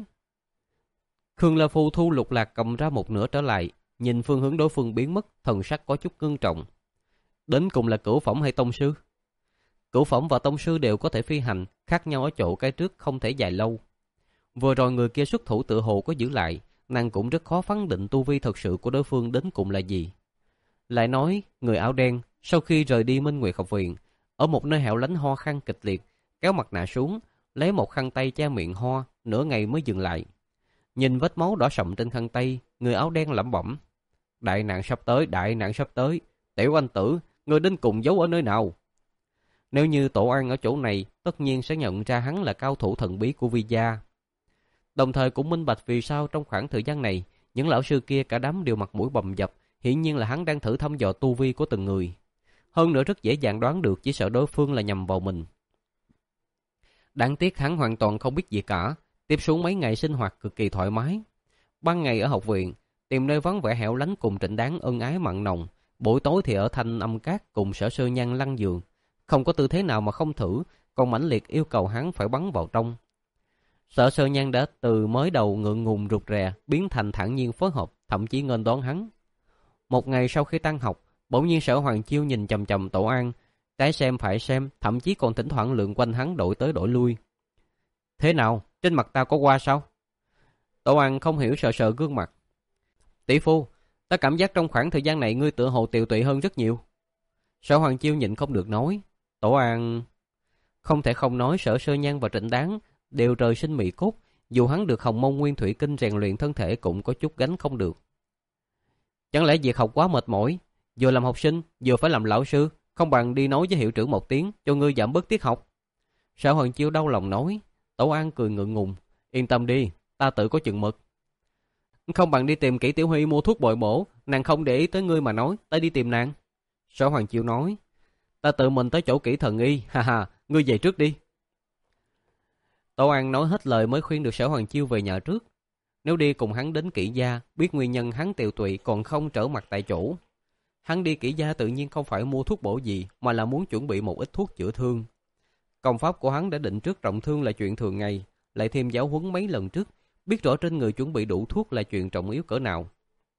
Khương La Phu thu lục lạc cầm ra một nửa trở lại, nhìn phương hướng đối phương biến mất, thần sắc có chút ngưng trọng. Đến cùng là cửu phẩm hay tông sư? Cửu phẩm và tông sư đều có thể phi hành, khác nhau ở chỗ cái trước không thể dài lâu. Vừa rồi người kia xuất thủ tự hồ có giữ lại, nàng cũng rất khó phán định tu vi thật sự của đối phương đến cùng là gì. Lại nói, người áo đen sau khi rời đi Minh Nguyệt học viện, ở một nơi hẻo lánh ho khan kịch liệt, kéo mặt nạ xuống, lấy một khăn tay che miệng ho, nửa ngày mới dừng lại. Nhìn vết máu đỏ sậm trên khăn tay, người áo đen lẩm bẩm: đại nạn sắp tới, đại nạn sắp tới. Tiểu anh tử, người đến cùng giấu ở nơi nào? Nếu như Tổ An ở chỗ này, tất nhiên sẽ nhận ra hắn là cao thủ thần bí của Vi gia. Đồng thời cũng minh bạch vì sao trong khoảng thời gian này, những lão sư kia cả đám đều mặt mũi bầm dập, hiển nhiên là hắn đang thử thăm dò tu vi của từng người. Hơn nữa rất dễ dàng đoán được, chỉ sợ đối phương là nhằm vào mình. Đáng tiếc hắn hoàn toàn không biết gì cả, tiếp xuống mấy ngày sinh hoạt cực kỳ thoải mái. Ban ngày ở học viện, tìm nơi vắng vẻ hẻo lánh cùng Trịnh Đáng ân ái mặn nồng, Buổi tối thì ở Thanh Âm Cát cùng Sở Sơ Nhan lăn giường. Không có tư thế nào mà không thử, còn mãnh liệt yêu cầu hắn phải bắn vào trong. Sở Sơ Nhan đã từ mới đầu ngượng ngùng rụt rè biến thành thản nhiên phối hợp, thậm chí nghênh đón hắn. Một ngày sau khi tan học, bỗng nhiên Sở Hoàng Chiêu nhìn chằm chằm Tổ An, trái xem phải xem, thậm chí còn thỉnh thoảng lượn quanh hắn đổi tới đổi lui. Thế nào, trên mặt ta có qua sao? Tổ An không hiểu sờ sờ gương mặt. Tỷ phu, ta cảm giác trong khoảng thời gian này ngươi tựa hồ tiều tụy hơn rất nhiều. Sở Hoàng Chiêu nhịn không được nói. Tổ An... Không thể không nói Sở Sơ Nhan và Trịnh Đáng đều trời sinh mỹ cốt, dù hắn được Hồng Mông Nguyên Thủy Kinh rèn luyện thân thể cũng có chút gánh không được. Chẳng lẽ việc học quá mệt mỏi, vừa làm học sinh vừa phải làm lão sư, không bằng đi nói với hiệu trưởng một tiếng cho ngươi giảm bớt tiết học. Sở Hoàng Chiêu đau lòng nói. Tổ An cười ngượng ngùng. Yên tâm đi, ta tự có chừng mực. Không bằng đi tìm Kỷ Tiểu Huy mua thuốc bồi bổ, nàng không để ý tới ngươi mà nói, ta đi tìm nàng. Sở Hoàng Chiêu nói. Ta tự mình tới chỗ Kỷ Thần Y, ha ha, ngươi về trước đi. Tổ An nói hết lời mới khuyên được Sở Hoàng Chiêu về nhà trước. Nếu đi cùng hắn đến Kỷ gia, biết nguyên nhân hắn tiều tụy còn không trở mặt tại chỗ. Hắn đi Kỷ gia tự nhiên không phải mua thuốc bổ gì, mà là muốn chuẩn bị một ít thuốc chữa thương. Công pháp của hắn đã định trước trọng thương là chuyện thường ngày, lại thêm giáo huấn mấy lần trước, biết rõ trên người chuẩn bị đủ thuốc là chuyện trọng yếu cỡ nào.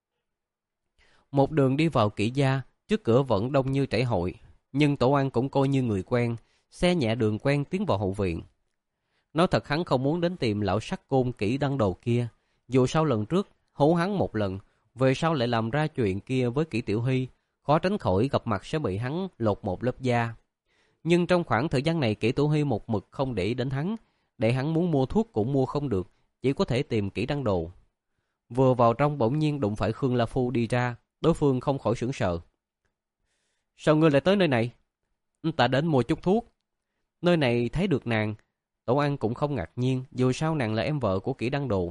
Một đường đi vào Kỷ gia, trước cửa vẫn đông như trảy hội, nhưng Tổ An cũng coi như người quen, xe nhẹ đường quen tiến vào hậu viện. Nói thật hắn không muốn đến tìm lão sắc côn Kỷ Đăng Đồ kia, dù sau lần trước hố hắn một lần, về sau lại làm ra chuyện kia với Kỷ Tiểu Hy, khó tránh khỏi gặp mặt sẽ bị hắn lột một lớp da. Nhưng trong khoảng thời gian này Kỷ Tiểu Hy một mực không để ý đến hắn, để hắn muốn mua thuốc cũng mua không được, chỉ có thể tìm Kỷ Đăng Đồ. Vừa vào trong bỗng nhiên đụng phải Khương La Phu đi ra, đối phương không khỏi sửng sờ. Sao ngươi lại tới nơi này? Ta đến mua chút thuốc. Nơi này thấy được nàng, Tổ An cũng không ngạc nhiên, dù sao nàng là em vợ của Kỷ Đăng Đồ.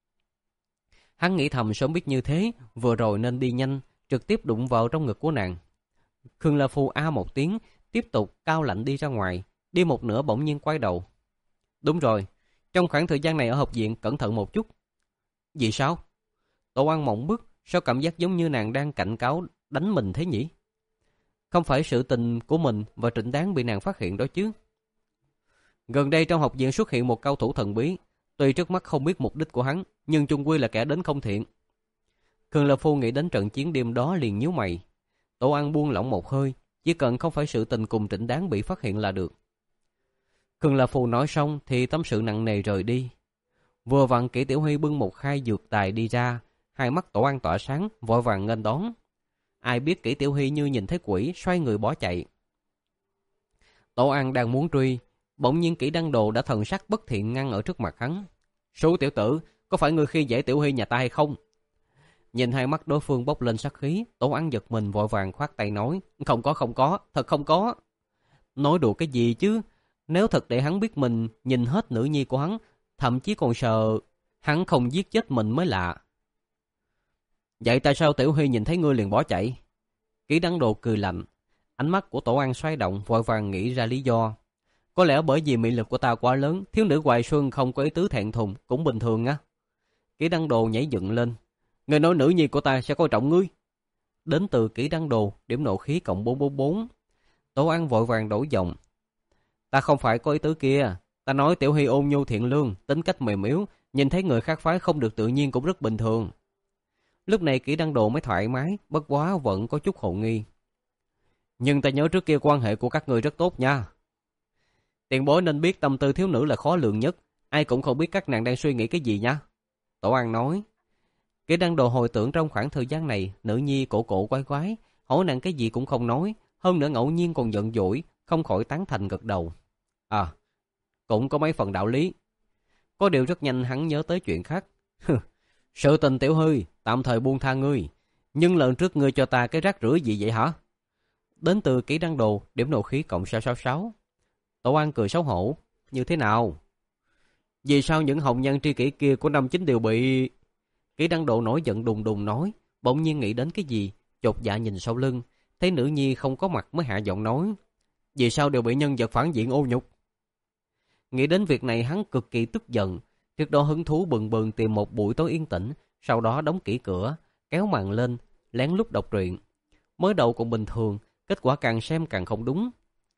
Hắn nghĩ thầm sớm biết như thế, vừa rồi nên đi nhanh, trực tiếp đụng vào trong ngực của nàng. Khương La Phu a một tiếng, tiếp tục cao lạnh đi ra ngoài, đi một nửa bỗng nhiên quay đầu. Đúng rồi, trong khoảng thời gian này ở học viện cẩn thận một chút. Vì sao? Tổ An mộng bức, sao cảm giác giống như nàng đang cảnh cáo đánh mình thế nhỉ? Không phải sự tình của mình và Trịnh Đáng bị nàng phát hiện đó chứ? Gần đây trong học viện xuất hiện một cao thủ thần bí, tuy trước mắt không biết mục đích của hắn, nhưng chung quy là kẻ đến không thiện. Khương La Phu nghĩ đến trận chiến đêm đó liền nhíu mày. Tổ An buông lỏng một hơi, chỉ cần không phải sự tình cùng Trịnh Đáng bị phát hiện là được. Khương La Phu nói xong thì tâm sự nặng nề rời đi. Vừa vặn Kỷ Tiểu Huy bưng một khai dược tài đi ra, hai mắt Tổ An tỏa sáng, vội vàng nghênh đón. Ai biết Kỷ Tiểu Huy như nhìn thấy quỷ, xoay người bỏ chạy. Tổ An đang muốn truy, bỗng nhiên Kỷ Đăng Đồ đã thần sắc bất thiện ngăn ở trước mặt hắn. Số tiểu tử, có phải ngươi khi dễ Tiểu Huy nhà ta hay không? Nhìn hai mắt đối phương bốc lên sát khí, Tổ An giật mình vội vàng khoát tay nói. Không có không có, thật không có. Nói đùa cái gì chứ? Nếu thật để hắn biết mình nhìn hết nữ nhi của hắn, thậm chí còn sợ hắn không giết chết mình mới lạ. Vậy tại sao Tiểu Huy nhìn thấy ngươi liền bỏ chạy? Kỷ Đăng Đồ cười lạnh. Ánh mắt của Tổ An xoay động, vội vàng nghĩ ra lý do. Có lẽ bởi vì mị lực của ta quá lớn, thiếu nữ Hoài Xuân không có ý tứ thẹn thùng, cũng bình thường á. Kỷ Đăng Đồ nhảy dựng lên. Ngươi nói nữ nhi của ta sẽ coi trọng ngươi. Đến từ Kỷ Đăng Đồ, điểm nộ khí cộng bốn bốn bốn. Tổ An vội vàng đổi giọng. Ta không phải có ý tứ kia. Ta nói Tiểu Huy ôn nhu thiện lương, tính cách mềm yếu, nhìn thấy người khác phái không được tự nhiên cũng rất bình thường. Lúc này Kỷ Đăng Đồ mới thoải mái, bất quá vẫn có chút hồ nghi. Nhưng ta nhớ trước kia quan hệ của các người rất tốt nha. Tiền bối nên biết tâm tư thiếu nữ là khó lường nhất, ai cũng không biết các nàng đang suy nghĩ cái gì nha. Tổ An nói. Kỷ Đăng Đồ hồi tưởng trong khoảng thời gian này, nữ nhi cổ cổ quái quái, hỏi nàng cái gì cũng không nói, hơn nữa ngẫu nhiên còn giận dỗi, không khỏi tán thành gật đầu. À, cũng có mấy phần đạo lý. Có điều rất nhanh hắn nhớ tới chuyện khác. Sự tình Tiểu Huy, tạm thời buông tha ngươi, nhưng lần trước ngươi cho ta cái rác rưởi gì vậy hả? Đến từ Kỷ Đăng Đồ, điểm nộ khí cộng sáu sáu sáu. Tổ An cười xấu hổ. Như thế nào? Vì sao những hồng nhan tri kỷ kia của năm chính đều bị... Kỷ Đăng Đồ nổi giận đùng đùng nói, bỗng nhiên nghĩ đến cái gì, chột dạ nhìn sau lưng, thấy nữ nhi không có mặt mới hạ giọng nói. Vì sao đều bị nhân vật phản diện ô nhục? Nghĩ đến việc này hắn cực kỳ tức giận, trước đó hứng thú bừng bừng tìm một buổi tối yên tĩnh, sau đó đóng kỹ cửa, kéo màn lên, lén lút đọc truyện. Mới đầu còn bình thường, kết quả càng xem càng không đúng.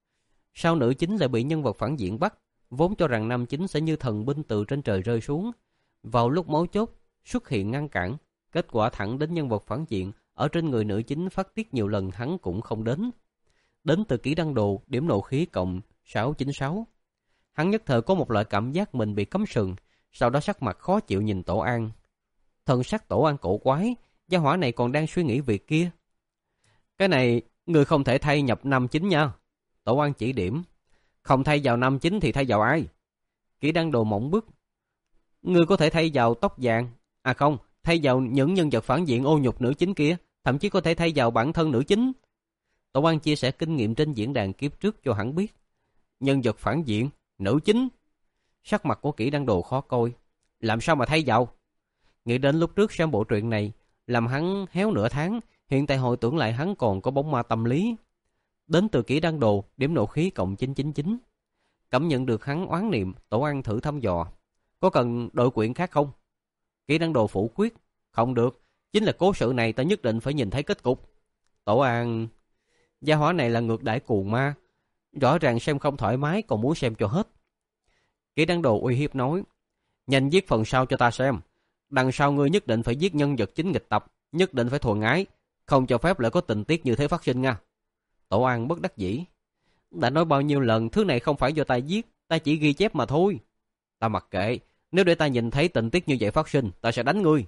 Sao nữ chính lại bị nhân vật phản diện bắt, vốn cho rằng nam chính sẽ như thần binh từ trên trời rơi xuống. Vào lúc mấu chốt, xuất hiện ngăn cản, kết quả thẳng đến nhân vật phản diện ở trên người nữ chính phát tiết nhiều lần hắn cũng không đến. Đến từ kỹ đăng đồ, điểm nộ khí cộng sáu chín sáu. Hắn nhất thời có một loại cảm giác mình bị cắm sừng, sau đó sắc mặt khó chịu nhìn Tổ An. Thần sắc Tổ An cổ quái, gia hỏa này còn đang suy nghĩ việc kia. Cái này, người không thể thay nhập năm chính nha. Tổ An chỉ điểm. Không thay vào năm chính thì thay vào ai? Kỹ đăng đồ mộng bức. Người có thể thay vào tóc vàng. À không, thay vào những nhân vật phản diện ô nhục nữ chính kia. Thậm chí có thể thay vào bản thân nữ chính. Tổ An chia sẻ kinh nghiệm trên diễn đàn kiếp trước cho hắn biết. Nhân vật phản diện, nữ chính. Sắc mặt của kỹ đăng đồ khó coi. Làm sao mà thay vào? Nghĩ đến lúc trước xem bộ truyện này, làm hắn héo nửa tháng. Hiện tại hồi tưởng lại hắn còn có bóng ma tâm lý. Đến từ kỹ đăng đồ, điểm nộ khí cộng chín chín chín. Cảm nhận được hắn oán niệm, Tổ An thử thăm dò. Có cần đội quyển khác không? Kỹ đăng đồ phủ quyết. Không được, chính là cố sự này ta nhất định phải nhìn thấy kết cục. Tổ An... Gia hỏa này là ngược đãi cuồng ma. Rõ ràng xem không thoải mái còn muốn xem cho hết. Kỹ đăng đồ uy hiếp nói. Nhanh viết phần sau cho ta xem. Đằng sau ngươi nhất định phải viết nhân vật chính nghịch tập. Nhất định phải thuần ái. Không cho phép lại có tình tiết như thế phát sinh nha. Tổ An bất đắc dĩ. Đã nói bao nhiêu lần thứ này không phải do ta viết. Ta chỉ ghi chép mà thôi. Ta mặc kệ. Nếu để ta nhìn thấy tình tiết như vậy phát sinh, ta sẽ đánh ngươi.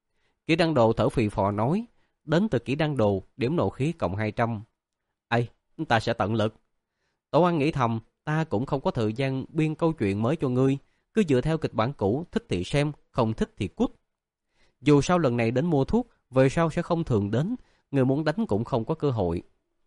Kỹ đăng đồ thở phì phò nói. Đến từ kỹ đăng đồ, điểm nộ khí cộng hai trăm. Ây, ta sẽ tận lực. Tổ An nghĩ thầm, ta cũng không có thời gian biên câu chuyện mới cho ngươi. Cứ dựa theo kịch bản cũ, thích thì xem, không thích thì cút. Dù sao lần này đến mua thuốc, về sau sẽ không thường đến. Người muốn đánh cũng không có cơ hội.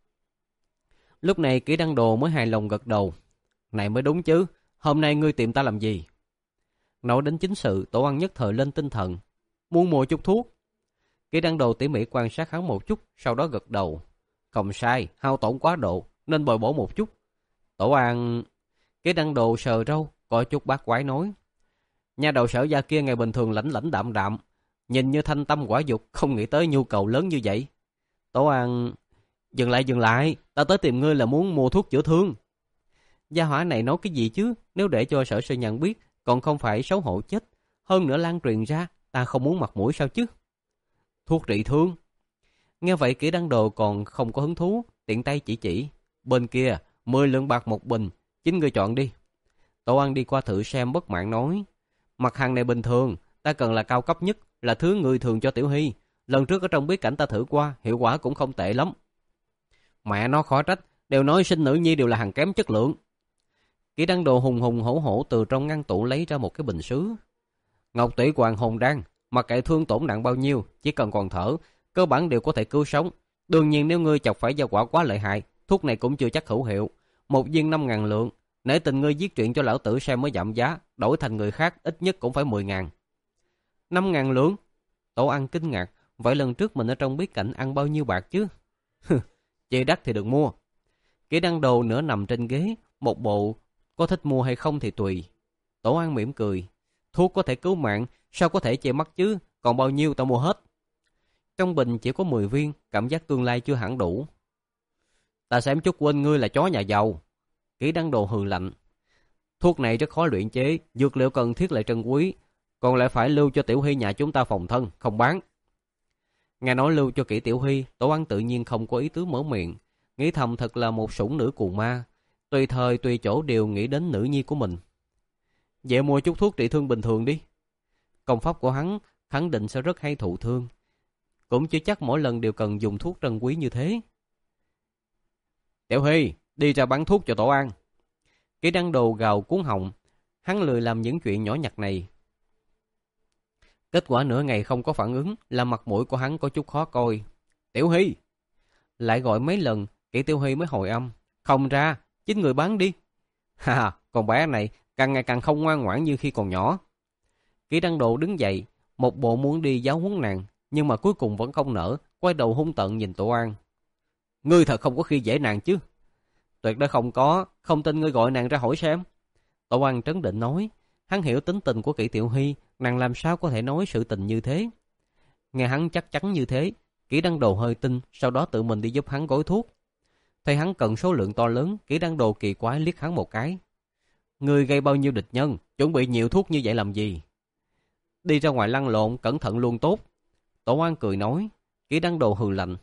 Lúc này kỹ đăng đồ mới hài lòng gật đầu. Này mới đúng chứ, hôm nay ngươi tìm ta làm gì? Nói đến chính sự, Tổ An nhất thời lên tinh thần. Muốn mua chút thuốc. Kỹ đăng đồ tỉ mỉ quan sát hắn một chút, sau đó gật đầu. Không sai, hao tổn quá độ, nên bồi bổ một chút. Tổ An... Kỹ đăng đồ sờ râu, có chút bác quái nói. Nhà đầu sở gia kia ngày bình thường lãnh lãnh đạm đạm, nhìn như thanh tâm quả dục, không nghĩ tới nhu cầu lớn như vậy. Tổ An... Dừng lại dừng lại, ta tới tìm ngươi là muốn mua thuốc chữa thương. Gia hỏa này nói cái gì chứ, nếu để cho sở sư nhận biết, còn không phải xấu hổ chết. Hơn nữa lan truyền ra, ta không muốn mặt mũi sao chứ. Thuốc trị thương. Nghe vậy kỹ đăng đồ còn không có hứng thú, tiện tay chỉ chỉ. Bên kia, mười lượng bạc một bình, chính ngươi chọn đi. Tổ An đi qua thử xem bất mãn nói. Mặt hàng này bình thường, ta cần là cao cấp nhất, là thứ người thường cho Tiểu Hy. Lần trước ở trong bí cảnh ta thử qua, hiệu quả cũng không tệ lắm. Mẹ nó khó trách, đều nói sinh nữ nhi đều là hàng kém chất lượng. Kỹ đăng đồ hùng hùng hổ hổ từ trong ngăn tủ lấy ra một cái bình sứ. Ngọc Tỷ Hoàng Hồn Đan, mặc kệ thương tổn nặng bao nhiêu, chỉ cần còn thở, cơ bản đều có thể cứu sống. Đương nhiên nếu ngươi chọc phải gia quả quá lợi hại, thuốc này cũng chưa chắc hữu hiệu. Một viên năm ngàn lượng, nể tình ngươi viết truyện cho lão tử xem mới giảm giá, đổi thành người khác ít nhất cũng phải mười ngàn. Năm ngàn lượng? Tổ An kinh ngạc, vậy lần trước mình ở trong bí cảnh ăn bao nhiêu bạc chứ? Chê đắt thì đừng mua. Kỹ đăng đồ nửa nằm trên ghế, một bộ có thích mua hay không thì tùy. Tổ An mỉm cười. Thuốc có thể cứu mạng, sao có thể che mắt chứ, còn bao nhiêu tao mua hết. Trong bình chỉ có mười viên, cảm giác tương lai chưa hẳn đủ. Ta xem chút quên ngươi là chó nhà giàu. Kỹ đăng đồ hừ lạnh. Thuốc này rất khó luyện chế, dược liệu cần thiết lại trân quý, còn lại phải lưu cho Tiểu Hy nhà chúng ta phòng thân, không bán. Nghe nói lưu cho kỹ Tiểu Hy, Tổ An tự nhiên không có ý tứ mở miệng, nghĩ thầm thật là một sủng nữ cuồng ma, tùy thời tùy chỗ đều nghĩ đến nữ nhi của mình. Vậy mua chút thuốc trị thương bình thường đi. Công pháp của hắn khẳng định sẽ rất hay thụ thương, cũng chưa chắc mỗi lần đều cần dùng thuốc trân quý như thế. Tiểu Hy, đi ra bán thuốc cho Tổ An. Kỹ đăng đồ gào cuốn họng, hắn lười làm những chuyện nhỏ nhặt này. Kết quả nửa ngày không có phản ứng, làm mặt mũi của hắn có chút khó coi. Tiểu Hy! Lại gọi mấy lần, kỹ Tiểu Hy mới hồi âm. Không ra, chính người bán đi. Ha, con bé này càng ngày càng không ngoan ngoãn như khi còn nhỏ. Kỹ đăng đồ đứng dậy, một bộ muốn đi giáo huấn nàng, nhưng mà cuối cùng vẫn không nỡ, quay đầu hung tợn nhìn Tổ An. Ngươi thật không có khi dễ nàng chứ? Tuyệt đối không có, không tin ngươi gọi nàng ra hỏi xem. Tổ An trấn định nói, hắn hiểu tính tình của kỹ Tiểu Hy, nàng làm sao có thể nói sự tình như thế. Nghe hắn chắc chắn như thế, Kỷ Đăng Đồ hơi tin, sau đó tự mình đi giúp hắn gói thuốc. Thấy hắn cần số lượng to lớn, Kỷ Đăng Đồ kỳ quái liếc hắn một cái. Ngươi gây bao nhiêu địch nhân, chuẩn bị nhiều thuốc như vậy làm gì? Đi ra ngoài lăn lộn, cẩn thận luôn tốt. Tổ An cười nói. Kỷ Đăng Đồ hừ lạnh.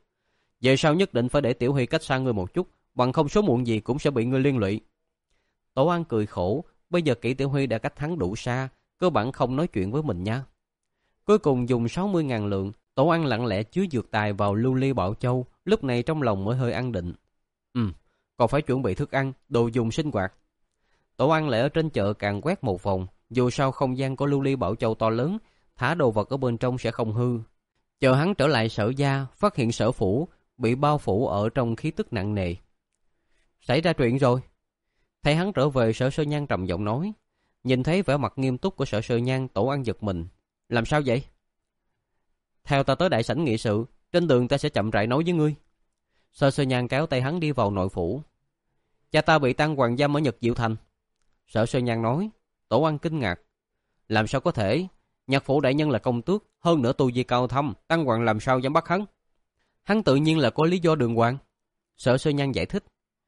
Về sau nhất định phải để Tiểu Huy cách xa ngươi một chút, bằng không số muộn gì cũng sẽ bị ngươi liên lụy. Tổ An cười khổ. Bây giờ Kỷ Tiểu Huy đã cách hắn đủ xa, cơ bản không nói chuyện với mình nha. Cuối cùng dùng sáu mươi ngàn lượng, Tổ An lặng lẽ chứa dược tài vào lưu ly bảo châu, lúc này trong lòng mới hơi an định. Ừ, còn phải chuẩn bị thức ăn, đồ dùng sinh hoạt. Tổ An lại ở trên chợ càng quét một vòng, dù sao không gian của lưu ly bảo châu to lớn, thả đồ vật ở bên trong sẽ không hư. Chờ hắn trở lại Sở gia, phát hiện Sở phủ bị bao phủ ở trong khí tức nặng nề. Xảy ra chuyện rồi. Thấy hắn trở về, Sở Sơ Nhan trầm giọng nói. Nhìn thấy vẻ mặt nghiêm túc của Sở Sơ Nhan, Tổ An giật mình. Làm sao vậy? Theo ta tới đại sảnh nghị sự, trên đường ta sẽ chậm rãi nói với ngươi. Sở Sơ Nhan kéo tay hắn đi vào nội phủ. Cha ta bị tăng hoàng giam ở Nhật Diệu Thành. Sở Sơ Nhan nói. Tổ An kinh ngạc. Làm sao có thể? Nhạc phủ đại nhân là công tước, hơn nữa tu vi cao thâm, tăng hoàng làm sao dám bắt hắn? Hắn tự nhiên là có lý do đường hoàng. Sở Sơ Nhan giải thích.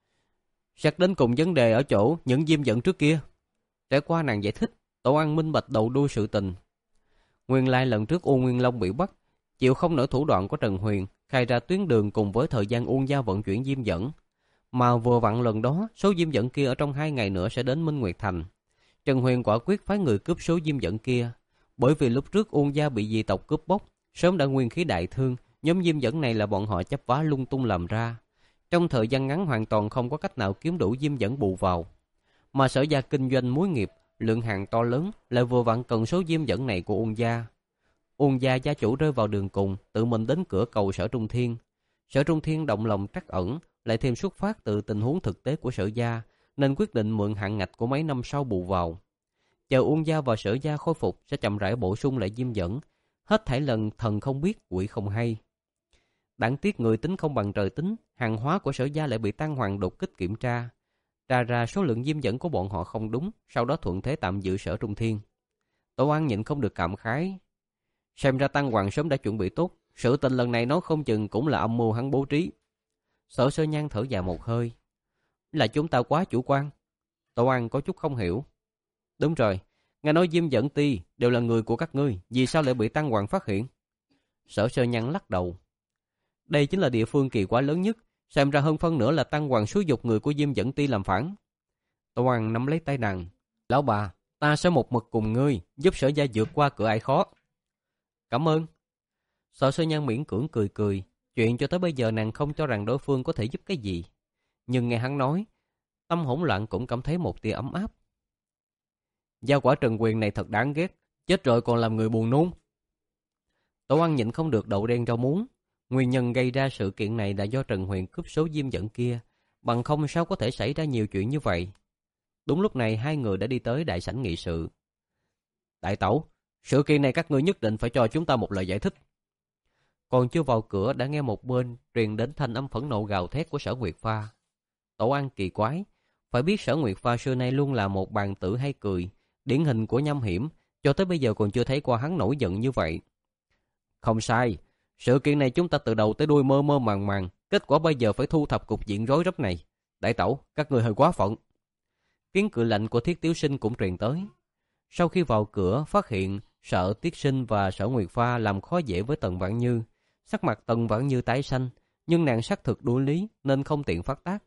Xét đến cùng vấn đề ở chỗ những diêm dẫn trước kia. Trải qua nàng giải thích, Tổ An minh bạch đầu đuôi sự tình. Nguyên lai lần trước Uông Nguyên Long bị bắt, chịu không nổi thủ đoạn của Trần Huyền, khai ra tuyến đường cùng với thời gian Uông gia vận chuyển diêm dẫn. Mà vừa vặn lần đó, số diêm dẫn kia ở trong hai ngày nữa sẽ đến Minh Nguyệt Thành. Trần Huyền quả quyết phái người cướp số diêm dẫn kia, bởi vì lúc trước Uông gia bị dị tộc cướp bóc, sớm đã nguyên khí đại thương, nhóm diêm dẫn này là bọn họ chấp vá lung tung làm ra. Trong thời gian ngắn hoàn toàn không có cách nào kiếm đủ diêm dẫn bù vào. Mà Sở gia kinh doanh muối nghiệp, lượng hàng to lớn, lại vừa vặn cần số diêm dẫn này của Uông gia. Uông gia gia chủ rơi vào đường cùng, tự mình đến cửa cầu Sở Trung Thiên. Sở Trung Thiên động lòng trắc ẩn, lại thêm xuất phát từ tình huống thực tế của Sở gia, nên quyết định mượn hạn ngạch của mấy năm sau bù vào. Chờ Uông gia và Sở gia khôi phục sẽ chậm rãi bổ sung lại diêm dẫn. Hết thảy lần thần không biết, quỷ không hay. Đáng tiếc người tính không bằng trời tính, hàng hóa của Sở gia lại bị Tăng Hoàng đột kích kiểm tra. Tra ra số lượng diêm dẫn của bọn họ không đúng, sau đó thuận thế tạm giữ Sở Trung Thiên. Tổ An nhịn không được cảm khái. Xem ra Tăng Hoàng sớm đã chuẩn bị tốt, sự tình lần này nó không chừng cũng là âm mưu hắn bố trí. Sở Sơ Nhan thở dài một hơi. Là chúng ta quá chủ quan. Tổ An có chút không hiểu. Đúng rồi, nghe nói diêm dẫn ti đều là người của các ngươi, vì sao lại bị Tăng Hoàng phát hiện? Sở Sơ Nhan lắc đầu. Đây chính là địa phương kỳ quái lớn nhất, xem ra hơn phân nửa là Tăng Hoàng xúi dục người của diêm dẫn ti làm phản. Tổ An nắm lấy tay nàng. Lão bà, ta sẽ một mực cùng ngươi, giúp Sở gia vượt qua cửa ải khó. Cảm ơn. Sở Sơ Nhan miễn cưỡng cười cười, chuyện cho tới bây giờ nàng không cho rằng đối phương có thể giúp cái gì. Nhưng nghe hắn nói, tâm hỗn loạn cũng cảm thấy một tia ấm áp. Gia quả Trần Quyền này thật đáng ghét, chết rồi còn làm người buồn nôn. Tổ An nhịn không được đậu đen rau muống. Nguyên nhân gây ra sự kiện này là do Trần Huyền cướp số diêm dẫn kia, bằng không sao có thể xảy ra nhiều chuyện như vậy. Đúng lúc này hai người đã đi tới đại sảnh nghị sự. Đại tẩu, sự kiện này các ngươi nhất định phải cho chúng ta một lời giải thích. Còn chưa vào cửa đã nghe một bên truyền đến thanh âm phẫn nộ gào thét của Sở Nguyệt Pha. Tổ An kỳ quái, phải biết Sở Nguyệt Pha xưa nay luôn là một bàn tử hay cười, điển hình của nham hiểm, cho tới bây giờ còn chưa thấy qua hắn nổi giận như vậy. Không sai, sự kiện này chúng ta từ đầu tới đuôi mơ mơ màng màng, kết quả bây giờ phải thu thập cục diện rối rắm này. Đại tẩu, các người hơi quá phận. Tiếng cười lạnh của Thiết Tiểu Sinh cũng truyền tới. Sau khi vào cửa, phát hiện Sở Tiết Sinh và Sở Nguyệt Pha làm khó dễ với Tần Vãn Như. Sắc mặt Tần Vãn Như tái xanh, nhưng nàng xác thực đối lý nên không tiện phát tác.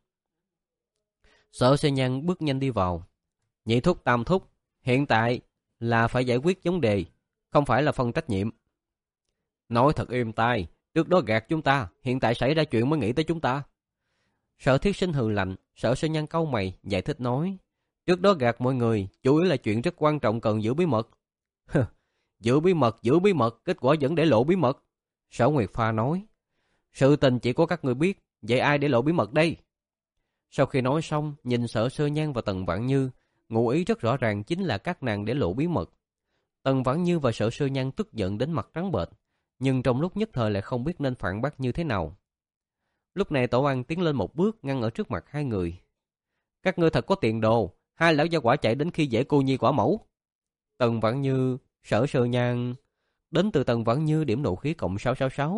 Sở Sơ Nhan bước nhanh đi vào. Nhị thúc, tam thúc, hiện tại là phải giải quyết vấn đề, không phải là phân trách nhiệm. Nói thật êm tai, trước đó gạt chúng ta, hiện tại xảy ra chuyện mới nghĩ tới chúng ta. Sở Thiết Sinh hừ lạnh, Sở Sơ Nhan cau mày, giải thích nói. Trước đó gạt mọi người, chủ yếu là chuyện rất quan trọng cần giữ bí mật. Giữ bí mật, giữ bí mật, kết quả vẫn để lộ bí mật. Sở Nguyệt Pha nói. Sự tình chỉ có các người biết, vậy ai để lộ bí mật đây? Sau khi nói xong, nhìn Sở Sơ Nhan và Tần Vãn Như, ngụ ý rất rõ ràng chính là các nàng để lộ bí mật. Tần Vãn Như và Sở Sơ Nhan tức giận đến mặt trắng bệch, nhưng trong lúc nhất thời lại không biết nên phản bác như thế nào. Lúc này Tổ An tiến lên một bước ngăn ở trước mặt hai người. Các ngươi thật có tiền đồ, hai lão gia quả chạy đến khi dễ cô nhi quả mẫu. Tần Vãn Như, Sở Sơ Nhan. Đến từ Tần Vãn Như điểm nộ khí cộng sáu sáu sáu,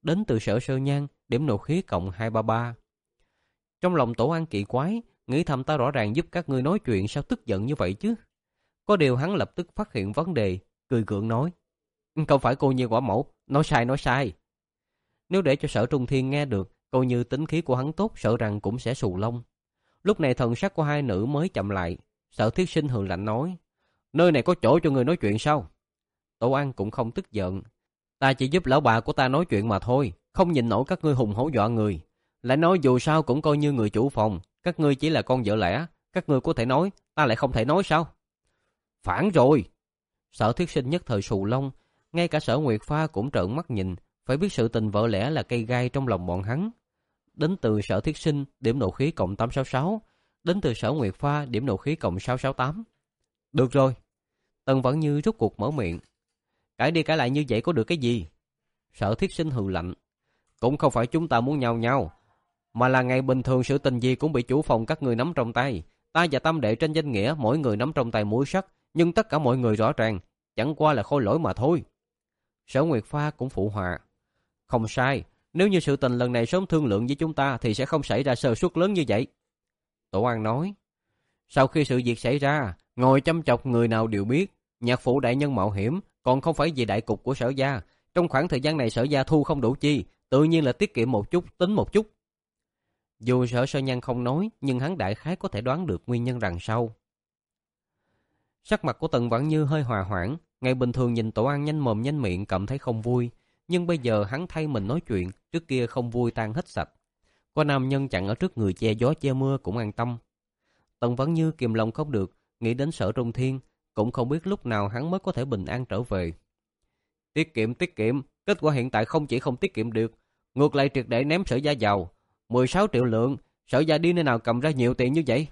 đến từ Sở Sơ Nhan, điểm nộ khí cộng hai ba ba. Trong lòng Tổ An kỳ quái, nghĩ thầm ta rõ ràng giúp các ngươi nói chuyện sao tức giận như vậy chứ. Có điều hắn lập tức phát hiện vấn đề, cười gượng nói. Không phải cô Như quả mẫu, nói sai nói sai. Nếu để cho Sở Trung Thiên nghe được, cô Như tính khí của hắn tốt sợ rằng cũng sẽ xù lông. Lúc này thần sắc của hai nữ mới chậm lại, Sở Thiết Sinh hừ lạnh nói. Nơi này có chỗ cho người nói chuyện sao? Tổ An cũng không tức giận. Ta chỉ giúp lão bà của ta nói chuyện mà thôi, không nhìn nổi các ngươi hùng hổ dọa người. Lại nói dù sao cũng coi như người chủ phòng, các ngươi chỉ là con vợ lẽ, các ngươi có thể nói, ta lại không thể nói sao? Phản rồi! Sở Thiết Sinh nhất thời xù lông, ngay cả Sở Nguyệt Pha cũng trợn mắt nhìn, phải biết sự tình vợ lẽ là cây gai trong lòng bọn hắn. Đến từ Sở Thiết Sinh, điểm nộ khí cộng tám sáu sáu, đến từ Sở Nguyệt Pha, điểm nộ khí cộng sáu sáu tám. Được rồi. Tần Vãn Như rút cuộc mở miệng. Cãi đi cãi lại như vậy có được cái gì? Sở Thiết Sinh hừ lạnh. Cũng không phải chúng ta muốn nhau nhau, mà là ngày bình thường sự tình gì cũng bị chủ phòng các người nắm trong tay. Ta và Tam Đệ trên danh nghĩa mỗi người nắm trong tay mũi sắt, nhưng tất cả mọi người rõ ràng, chẳng qua là khôi lỗi mà thôi. Sở Nguyệt Pha cũng phụ họa. Không sai, nếu như sự tình lần này sớm thương lượng với chúng ta thì sẽ không xảy ra sơ suất lớn như vậy. Tổ An nói. Sau khi sự việc xảy ra, ngồi chăm chọc người nào đều biết, nhạc phụ đại nhân mạo hiểm, còn không phải vì đại cục của Sở gia. Trong khoảng thời gian này Sở gia thu không đủ chi, tự nhiên là tiết kiệm một chút, tính một chút. Dù Sở Sơ Nhan không nói, nhưng hắn đại khái có thể đoán được nguyên nhân đằng sau. Sắc mặt của Tần Vãn Như hơi hòa hoãn, ngày bình thường nhìn Tổ An nhanh mồm nhanh miệng cảm thấy không vui, nhưng bây giờ hắn thay mình nói chuyện, trước kia không vui tan hết sạch. Có nam nhân chặn ở trước người che gió che mưa cũng an tâm. Tần Vãn Như kìm lòng không được, nghĩ đến Sở Trung Thiên, cũng không biết lúc nào hắn mới có thể bình an trở về. Tiết kiệm tiết kiệm, kết quả hiện tại không chỉ không tiết kiệm được, ngược lại triệt để ném Sở gia vào. mười sáu triệu lượng, Sở gia đi nơi nào cầm ra nhiều tiền như vậy?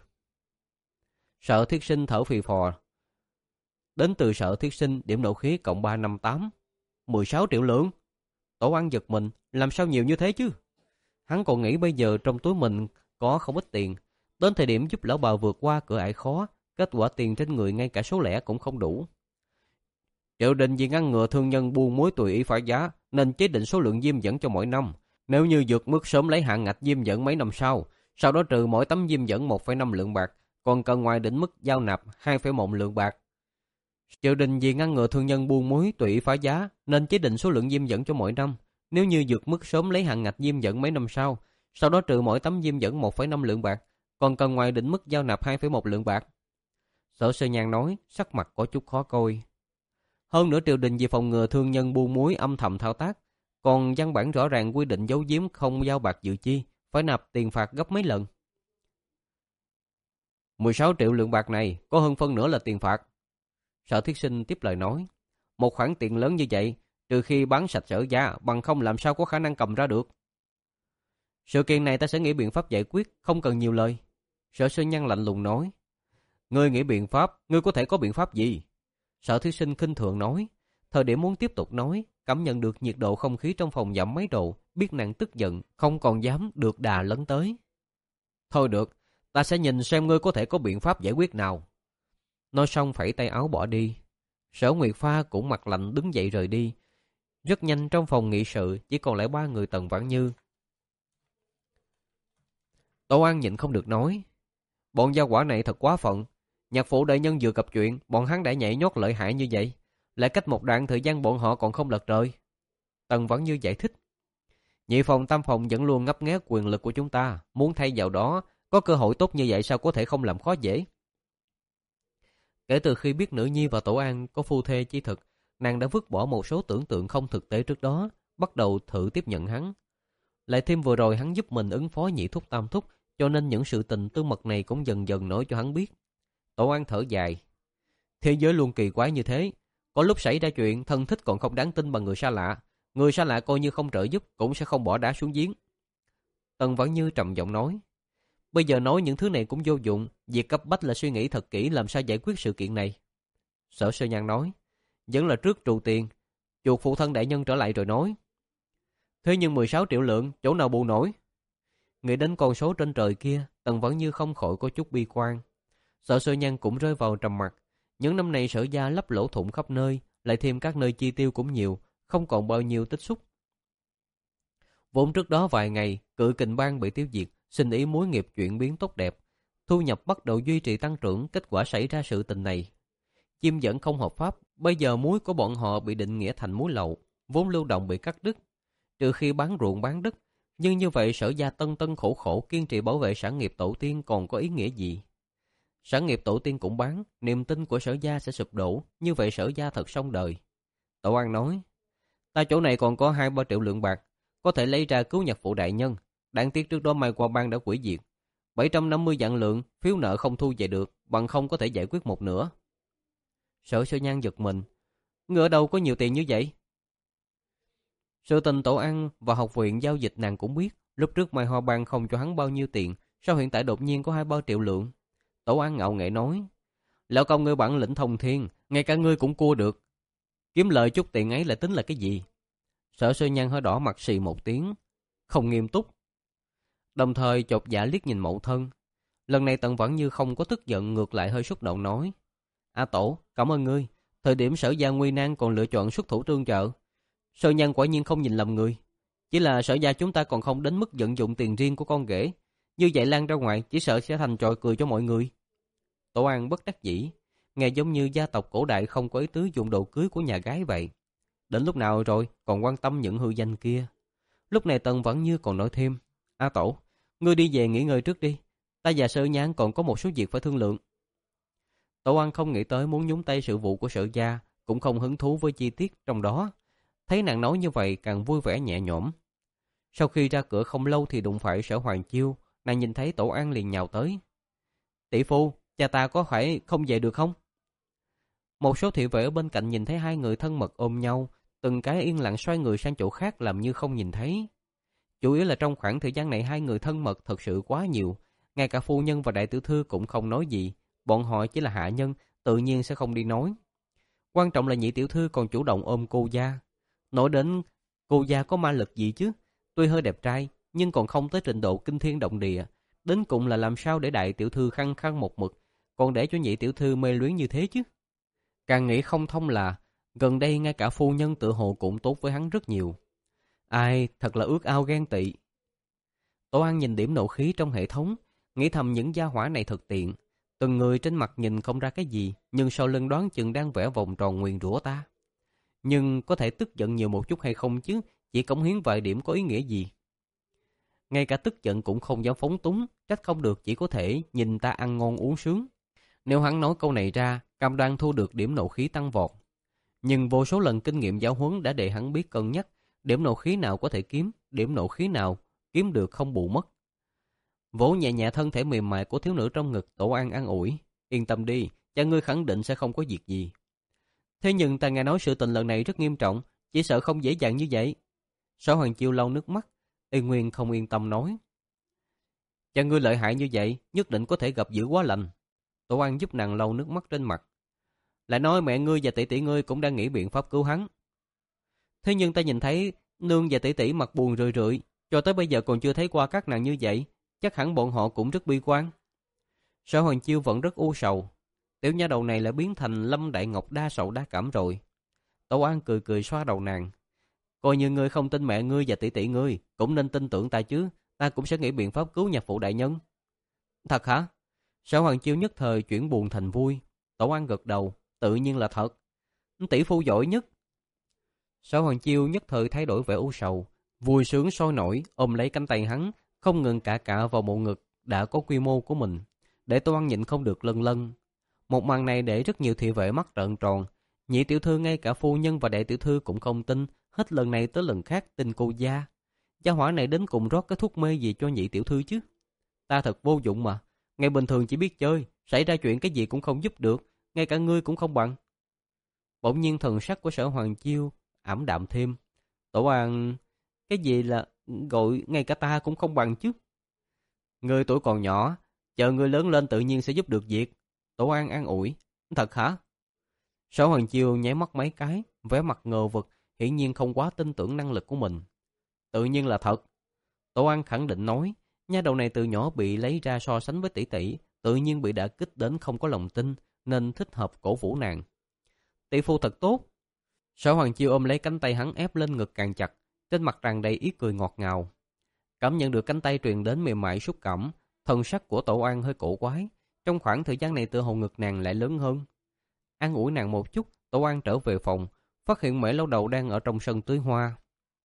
Sở Thiết Sinh thở phì phò. Đến từ Sở Thiết Sinh, điểm nộ khí cộng ba năm tám. mười sáu triệu lượng? Tổ An giật mình, làm sao nhiều như thế chứ? Hắn còn nghĩ bây giờ trong túi mình có không ít tiền, đến thời điểm giúp lão bà vượt qua cửa ải khó, kết quả tiền trên người ngay cả số lẻ cũng không đủ. Triệu Đình vì ngăn ngừa thương nhân buôn muối tùy ý phá giá, nên chế định số lượng diêm dẫn cho mỗi năm. Nếu như vượt mức sớm lấy hạn ngạch diêm dẫn mấy năm sau, sau đó trừ mỗi tấm diêm dẫn một phẩy năm lượng bạc, còn cần ngoài đỉnh mức giao nạp hai phẩy một lượng bạc. Triệu Đình vì ngăn ngừa thương nhân buôn muối tùy ý phá giá, nên chế định số lượng diêm dẫn cho mỗi năm. Nếu như vượt mức sớm lấy hạn ngạch diêm dẫn mấy năm sau, sau đó trừ mỗi tấm diêm dẫn một phẩy năm lượng bạc, còn cần ngoài đỉnh mức giao nạp hai phẩy một lượng bạc. Sở Sơ Nhan nói, sắc mặt có chút khó coi. Hơn nữa Triều Đình vì phòng ngừa thương nhân buôn muối âm thầm thao tác, còn văn bản rõ ràng quy định giấu giếm không giao bạc dự chi, phải nạp tiền phạt gấp mấy lần. mười sáu triệu lượng bạc này có hơn phân nửa là tiền phạt. Sở Thiết Sinh tiếp lời nói, một khoản tiền lớn như vậy, trừ khi bán sạch Sở gia, bằng không làm sao có khả năng cầm ra được. Sự kiện này ta sẽ nghĩ biện pháp giải quyết, không cần nhiều lời. Sở Sơ Nhan lạnh lùng nói. Ngươi nghĩ biện pháp, ngươi có thể có biện pháp gì? Sở Thiết Sinh khinh thường nói. Thời điểm muốn tiếp tục nói, cảm nhận được nhiệt độ không khí trong phòng giảm mấy độ, biết nàng tức giận, không còn dám được đà lấn tới. Thôi được, ta sẽ nhìn xem ngươi có thể có biện pháp giải quyết nào. Nói xong phẩy tay áo bỏ đi. Sở Nguyệt Pha cũng mặt lạnh đứng dậy rời đi. Rất nhanh trong phòng nghị sự chỉ còn lại ba người Tần Vãn Như. Tổ An nhịn không được nói. Bọn gia quả này thật quá phận. Nhạc phụ đại nhân vừa gặp chuyện, bọn hắn đã nhảy nhót lợi hại như vậy. Lại cách một đoạn thời gian bọn họ còn không lật trời. Tần Vãn Như giải thích. Nhị phòng tam phòng vẫn luôn ngấp nghé quyền lực của chúng ta. Muốn thay vào đó, có cơ hội tốt như vậy sao có thể không làm khó dễ. Kể từ khi biết nữ nhi và Tổ An có phu thê chi thực, nàng đã vứt bỏ một số tưởng tượng không thực tế trước đó, bắt đầu thử tiếp nhận hắn. Lại thêm vừa rồi hắn giúp mình ứng phó nhị thúc tam thúc, cho nên những sự tình tư mật này cũng dần dần nói cho hắn biết. Tổ An thở dài. Thế giới luôn kỳ quái như thế. Có lúc xảy ra chuyện, thân thích còn không đáng tin bằng người xa lạ. Người xa lạ coi như không trợ giúp, cũng sẽ không bỏ đá xuống giếng. Tần Vãn Như trầm giọng nói. Bây giờ nói những thứ này cũng vô dụng. Việc cấp bách là suy nghĩ thật kỹ làm sao giải quyết sự kiện này. Sở Sơ Nhan nói. Vẫn là trước trù tiền, chuột phụ thân đại nhân trở lại rồi nói. Thế nhưng mười sáu triệu lượng, chỗ nào bù nổi? Nghĩ đến con số trên trời kia, Tần Vãn Như không khỏi có chút bi quan. Sở Sơ Nhan cũng rơi vào trầm mặc. Những năm này Sở gia lấp lỗ thủng khắp nơi, lại thêm các nơi chi tiêu cũng nhiều, không còn bao nhiêu tích xúc. Vốn trước đó vài ngày, Cự Kình Bang bị tiêu diệt, sinh ý mối nghiệp chuyển biến tốt đẹp. Thu nhập bắt đầu duy trì tăng trưởng, kết quả xảy ra sự tình này. Chim dẫn không hợp pháp, bây giờ muối của bọn họ bị định nghĩa thành muối lậu, vốn lưu động bị cắt đứt. Trừ khi bán ruộng bán đất, nhưng như vậy Sở Gia tân tân khổ khổ kiên trì bảo vệ sản nghiệp tổ tiên còn có ý nghĩa gì? Sản nghiệp tổ tiên cũng bán, niềm tin của Sở Gia sẽ sụp đổ, như vậy Sở Gia thật xong đời. Tổ An nói, ta chỗ này còn có hai ba triệu lượng bạc, có thể lấy ra cứu nhạc phụ đại nhân. Đáng tiếc trước đó Mai Qua Bang đã hủy diệt. bảy trăm năm mươi vạn lượng, phiếu nợ không thu về được, bằng không có thể giải quyết một nửa. Sở Sơ Nhan giật mình, ngươi ở đâu có nhiều tiền như vậy? Sự tình Tổ An và học viện giao dịch nàng cũng biết, lúc trước Mai Hoa Bang không cho hắn bao nhiêu tiền, sao hiện tại đột nhiên có hai ba triệu lượng? Tổ An ngạo nghễ nói, lão công ngươi bản lĩnh thông thiên, ngay cả ngươi cũng cua được. Kiếm lợi chút tiền ấy là tính là cái gì? Sở Sơ Nhan hơi đỏ mặt xì một tiếng, không nghiêm túc. Đồng thời chột dạ liếc nhìn mẫu thân. Lần này Tần Vãn Như không có tức giận, ngược lại hơi xúc động nói, A Tổ, cảm ơn ngươi. Thời điểm Sở Gia nguy nan còn lựa chọn xuất thủ tương trợ. Sơ Nhan quả nhiên không nhìn lầm người. Chỉ là Sở Gia chúng ta còn không đến mức vận dụng tiền riêng của con rể. Như vậy lan ra ngoài chỉ sợ sẽ thành trò cười cho mọi người. Tổ An bất đắc dĩ, nghe giống như gia tộc cổ đại không có ý tứ dụng đồ cưới của nhà gái vậy. Đến lúc nào rồi còn quan tâm những hư danh kia? Lúc này Tần Vãn Như còn nói thêm, A Tổ, ngươi đi về nghỉ ngơi trước đi. Ta và Sơ Nhan còn có một số việc phải thương lượng. Tổ An không nghĩ tới muốn nhúng tay sự vụ của Sở Gia, cũng không hứng thú với chi tiết trong đó. Thấy nàng nói như vậy càng vui vẻ nhẹ nhõm. Sau khi ra cửa không lâu thì đụng phải Sở Hoàng Chiêu, nàng nhìn thấy Tổ An liền nhào tới. Tỷ phu, cha ta có phải không về được không? Một số thị vệ ở bên cạnh nhìn thấy hai người thân mật ôm nhau, từng cái yên lặng xoay người sang chỗ khác làm như không nhìn thấy. Chủ yếu là trong khoảng thời gian này hai người thân mật thật sự quá nhiều, ngay cả phu nhân và đại tiểu thư cũng không nói gì, bọn họ chỉ là hạ nhân, tự nhiên sẽ không đi nói. Quan trọng là nhị tiểu thư còn chủ động ôm cô gia. Nói đến cô gia có ma lực gì chứ, tuy hơi đẹp trai nhưng còn không tới trình độ kinh thiên động địa, đến cùng là làm sao để đại tiểu thư khăng khăng một mực, còn để cho nhị tiểu thư mê luyến như thế chứ. Càng nghĩ không thông là gần đây ngay cả phu nhân tự hồ cũng tốt với hắn rất nhiều. Ai, thật là ước ao ghen tị. Tổ An nhìn điểm nộ khí trong hệ thống, nghĩ thầm những gia hỏa này thật tiện. Từng người trên mặt nhìn không ra cái gì, nhưng sau lưng đoán chừng đang vẽ vòng tròn nguyền rủa ta. Nhưng có thể tức giận nhiều một chút hay không chứ, chỉ cống hiến vài điểm có ý nghĩa gì. Ngay cả tức giận cũng không dám phóng túng, trách không được chỉ có thể nhìn ta ăn ngon uống sướng. Nếu hắn nói câu này ra, cam đoan thu được điểm nộ khí tăng vọt. Nhưng vô số lần kinh nghiệm giáo huấn đã để hắn biết cân nhắc, điểm nộ khí nào có thể kiếm, điểm nộ khí nào kiếm được không bù mất. Vỗ nhẹ nhẹ thân thể mềm mại của thiếu nữ trong ngực, Tổ An an ủi, yên tâm đi, cha ngươi khẳng định sẽ không có việc gì. Thế nhưng ta nghe nói sự tình lần này rất nghiêm trọng, chỉ sợ không dễ dàng như vậy. Sở Hoàng Chiêu lau nước mắt, Y Nguyên không yên tâm nói, cha ngươi lợi hại như vậy, nhất định có thể gặp dữ quá lành. Tổ An giúp nàng lau nước mắt trên mặt, lại nói mẹ ngươi và tỷ tỷ ngươi cũng đang nghĩ biện pháp cứu hắn. Thế nhưng ta nhìn thấy nương và tỷ tỷ mặt buồn rười rượi, cho tới bây giờ còn chưa thấy qua các nàng như vậy, chắc hẳn bọn họ cũng rất bi quan. Sở Hoàng Chiêu vẫn rất u sầu, tiểu nha đầu này lại biến thành Lâm Đại Ngọc đa sầu đa cảm rồi. Tổ An cười cười xoa đầu nàng, coi như ngươi không tin mẹ ngươi và tỷ tỷ ngươi, cũng nên tin tưởng ta chứ, ta cũng sẽ nghĩ biện pháp cứu nhạc phụ đại nhân. Thật hả? Sở Hoàng Chiêu nhất thời chuyển buồn thành vui. Tổ An gật đầu, tự nhiên là thật. Tỷ phu giỏi nhất. Sở Hoàng Chiêu nhất thời thay đổi vẻ u sầu, vui sướng sôi nổi ôm lấy cánh tay hắn, không ngừng cạ cạ vào bộ ngực đã có quy mô của mình, để Tổ An nhịn không được lân lân. Một màn này để rất nhiều thị vệ mắt trợn tròn, nhị tiểu thư ngay cả phu nhân và đại tiểu thư cũng không tin, hết lần này tới lần khác tin cô gia. Gia hỏa này đến cùng rót cái thuốc mê gì cho nhị tiểu thư chứ? Ta thật vô dụng mà, ngày bình thường chỉ biết chơi, xảy ra chuyện cái gì cũng không giúp được, ngay cả ngươi cũng không bằng. Bỗng nhiên thần sắc của Sở Hoàng Chiêu ảm đạm thêm. Tổ An, cái gì là gọi ngay cả ta cũng không bằng chứ? Ngươi tuổi còn nhỏ, chờ ngươi lớn lên tự nhiên sẽ giúp được việc. Tổ An an ủi. Thật hả? Sở Hoàng Chiêu nháy mắt mấy cái, vẻ mặt ngờ vực, hiển nhiên không quá tin tưởng năng lực của mình. Tự nhiên là thật. Tổ An khẳng định nói, nha đầu này từ nhỏ bị lấy ra so sánh với tỷ tỷ, tự nhiên bị đả kích đến không có lòng tin, nên thích hợp cổ vũ nàng. Tỷ phu thật tốt. Sở Hoàng Chiêu ôm lấy cánh tay hắn ép lên ngực càng chặt, trên mặt tràn đầy ý cười ngọt ngào. Cảm nhận được cánh tay truyền đến mềm mại xúc cảm, thần sắc của Tổ An hơi cổ quái. Trong khoảng thời gian này tựa hồ ngực nàng lại lớn hơn. An ủi nàng một chút, Tổ An trở về phòng, phát hiện Mễ Lão Đầu đang ở trong sân tưới hoa.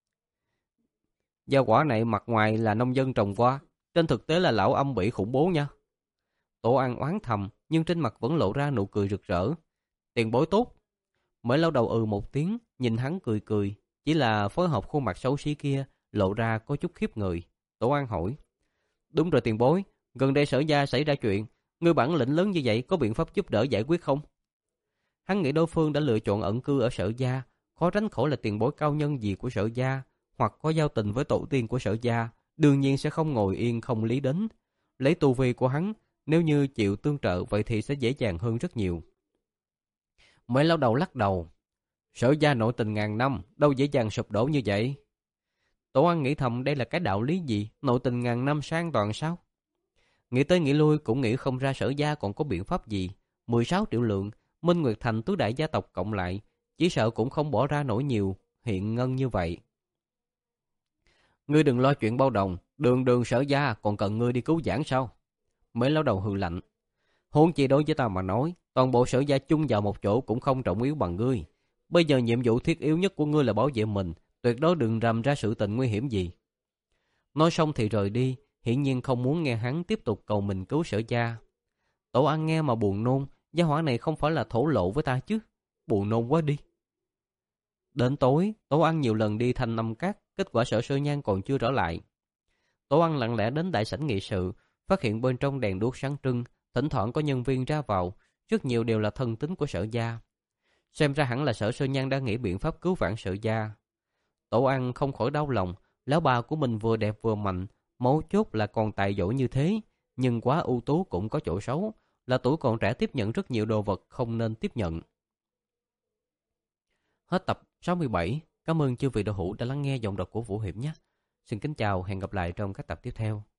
Gia quả này mặt ngoài là nông dân trồng qua, trên thực tế là lão âm bỉ khủng bố nha. Tổ An oán thầm, nhưng trên mặt vẫn lộ ra nụ cười rực rỡ. Tiền bối tốt. Mễ Lão Đầu ừ một tiếng, nhìn hắn cười cười, chỉ là phối hợp khuôn mặt xấu xí kia lộ ra có chút khiếp người. Tổ An hỏi: Đúng rồi tiền bối, gần đây Sở gia xảy ra chuyện, ngươi bản lĩnh lớn như vậy có biện pháp giúp đỡ giải quyết không? Hắn nghĩ đối phương đã lựa chọn ẩn cư ở Sở gia, khó tránh khỏi là tiền bối cao nhân gì của Sở gia, hoặc có giao tình với tổ tiên của Sở gia, đương nhiên sẽ không ngồi yên không lý đến. Lấy tu vi của hắn, nếu như chịu tương trợ vậy thì sẽ dễ dàng hơn rất nhiều. Mễ Lão Đầu lắc đầu: Sở gia nội tình ngàn năm, đâu dễ dàng sụp đổ như vậy. Tổ An nghĩ thầm đây là cái đạo lý gì, nội tình ngàn năm sang toàn sao? Nghĩ tới nghĩ lui cũng nghĩ không ra Sở gia còn có biện pháp gì. mười sáu triệu lượng, Minh Nguyệt Thành tứ đại gia tộc cộng lại, chỉ sợ cũng không bỏ ra nổi nhiều hiện ngân như vậy. Ngươi đừng lo chuyện bao đồng, đường đường Sở gia còn cần ngươi đi cứu giảng sao? Mễ Lão Đầu hừ lạnh: Huống chi đối với ta mà nói, toàn bộ Sở gia chung vào một chỗ cũng không trọng yếu bằng ngươi. Bây giờ nhiệm vụ thiết yếu nhất của ngươi là bảo vệ mình, tuyệt đối đừng rầm ra sự tình nguy hiểm gì. Nói xong thì rời đi, hiển nhiên không muốn nghe hắn tiếp tục cầu mình cứu Sở gia. Tổ An nghe mà buồn nôn, gia hỏa này không phải là thổ lộ với ta chứ, buồn nôn quá đi. Đến tối, Tổ An nhiều lần đi Thanh Năm Các, kết quả Sở Sơ Nhan còn chưa trở lại. Tổ An lặng lẽ đến đại sảnh nghị sự, phát hiện bên trong đèn đuốc sáng trưng, thỉnh thoảng có nhân viên ra vào, rất nhiều đều là thân tín của Sở gia. Xem ra hẳn là Sở Sơ Nhan đã nghĩ biện pháp cứu vãn Sở gia. Tổ An không khỏi đau lòng, lão bà của mình vừa đẹp vừa mạnh, mấu chốt là còn tài giỏi như thế, nhưng quá ưu tú cũng có chỗ xấu, là tuổi còn trẻ tiếp nhận rất nhiều đồ vật không nên tiếp nhận. Hết tập sáu mươi bảy. Cảm ơn chư vị đạo hữu đã lắng nghe giọng đọc của Vũ Hiệp nhé. Xin kính chào, hẹn gặp lại trong các tập tiếp theo.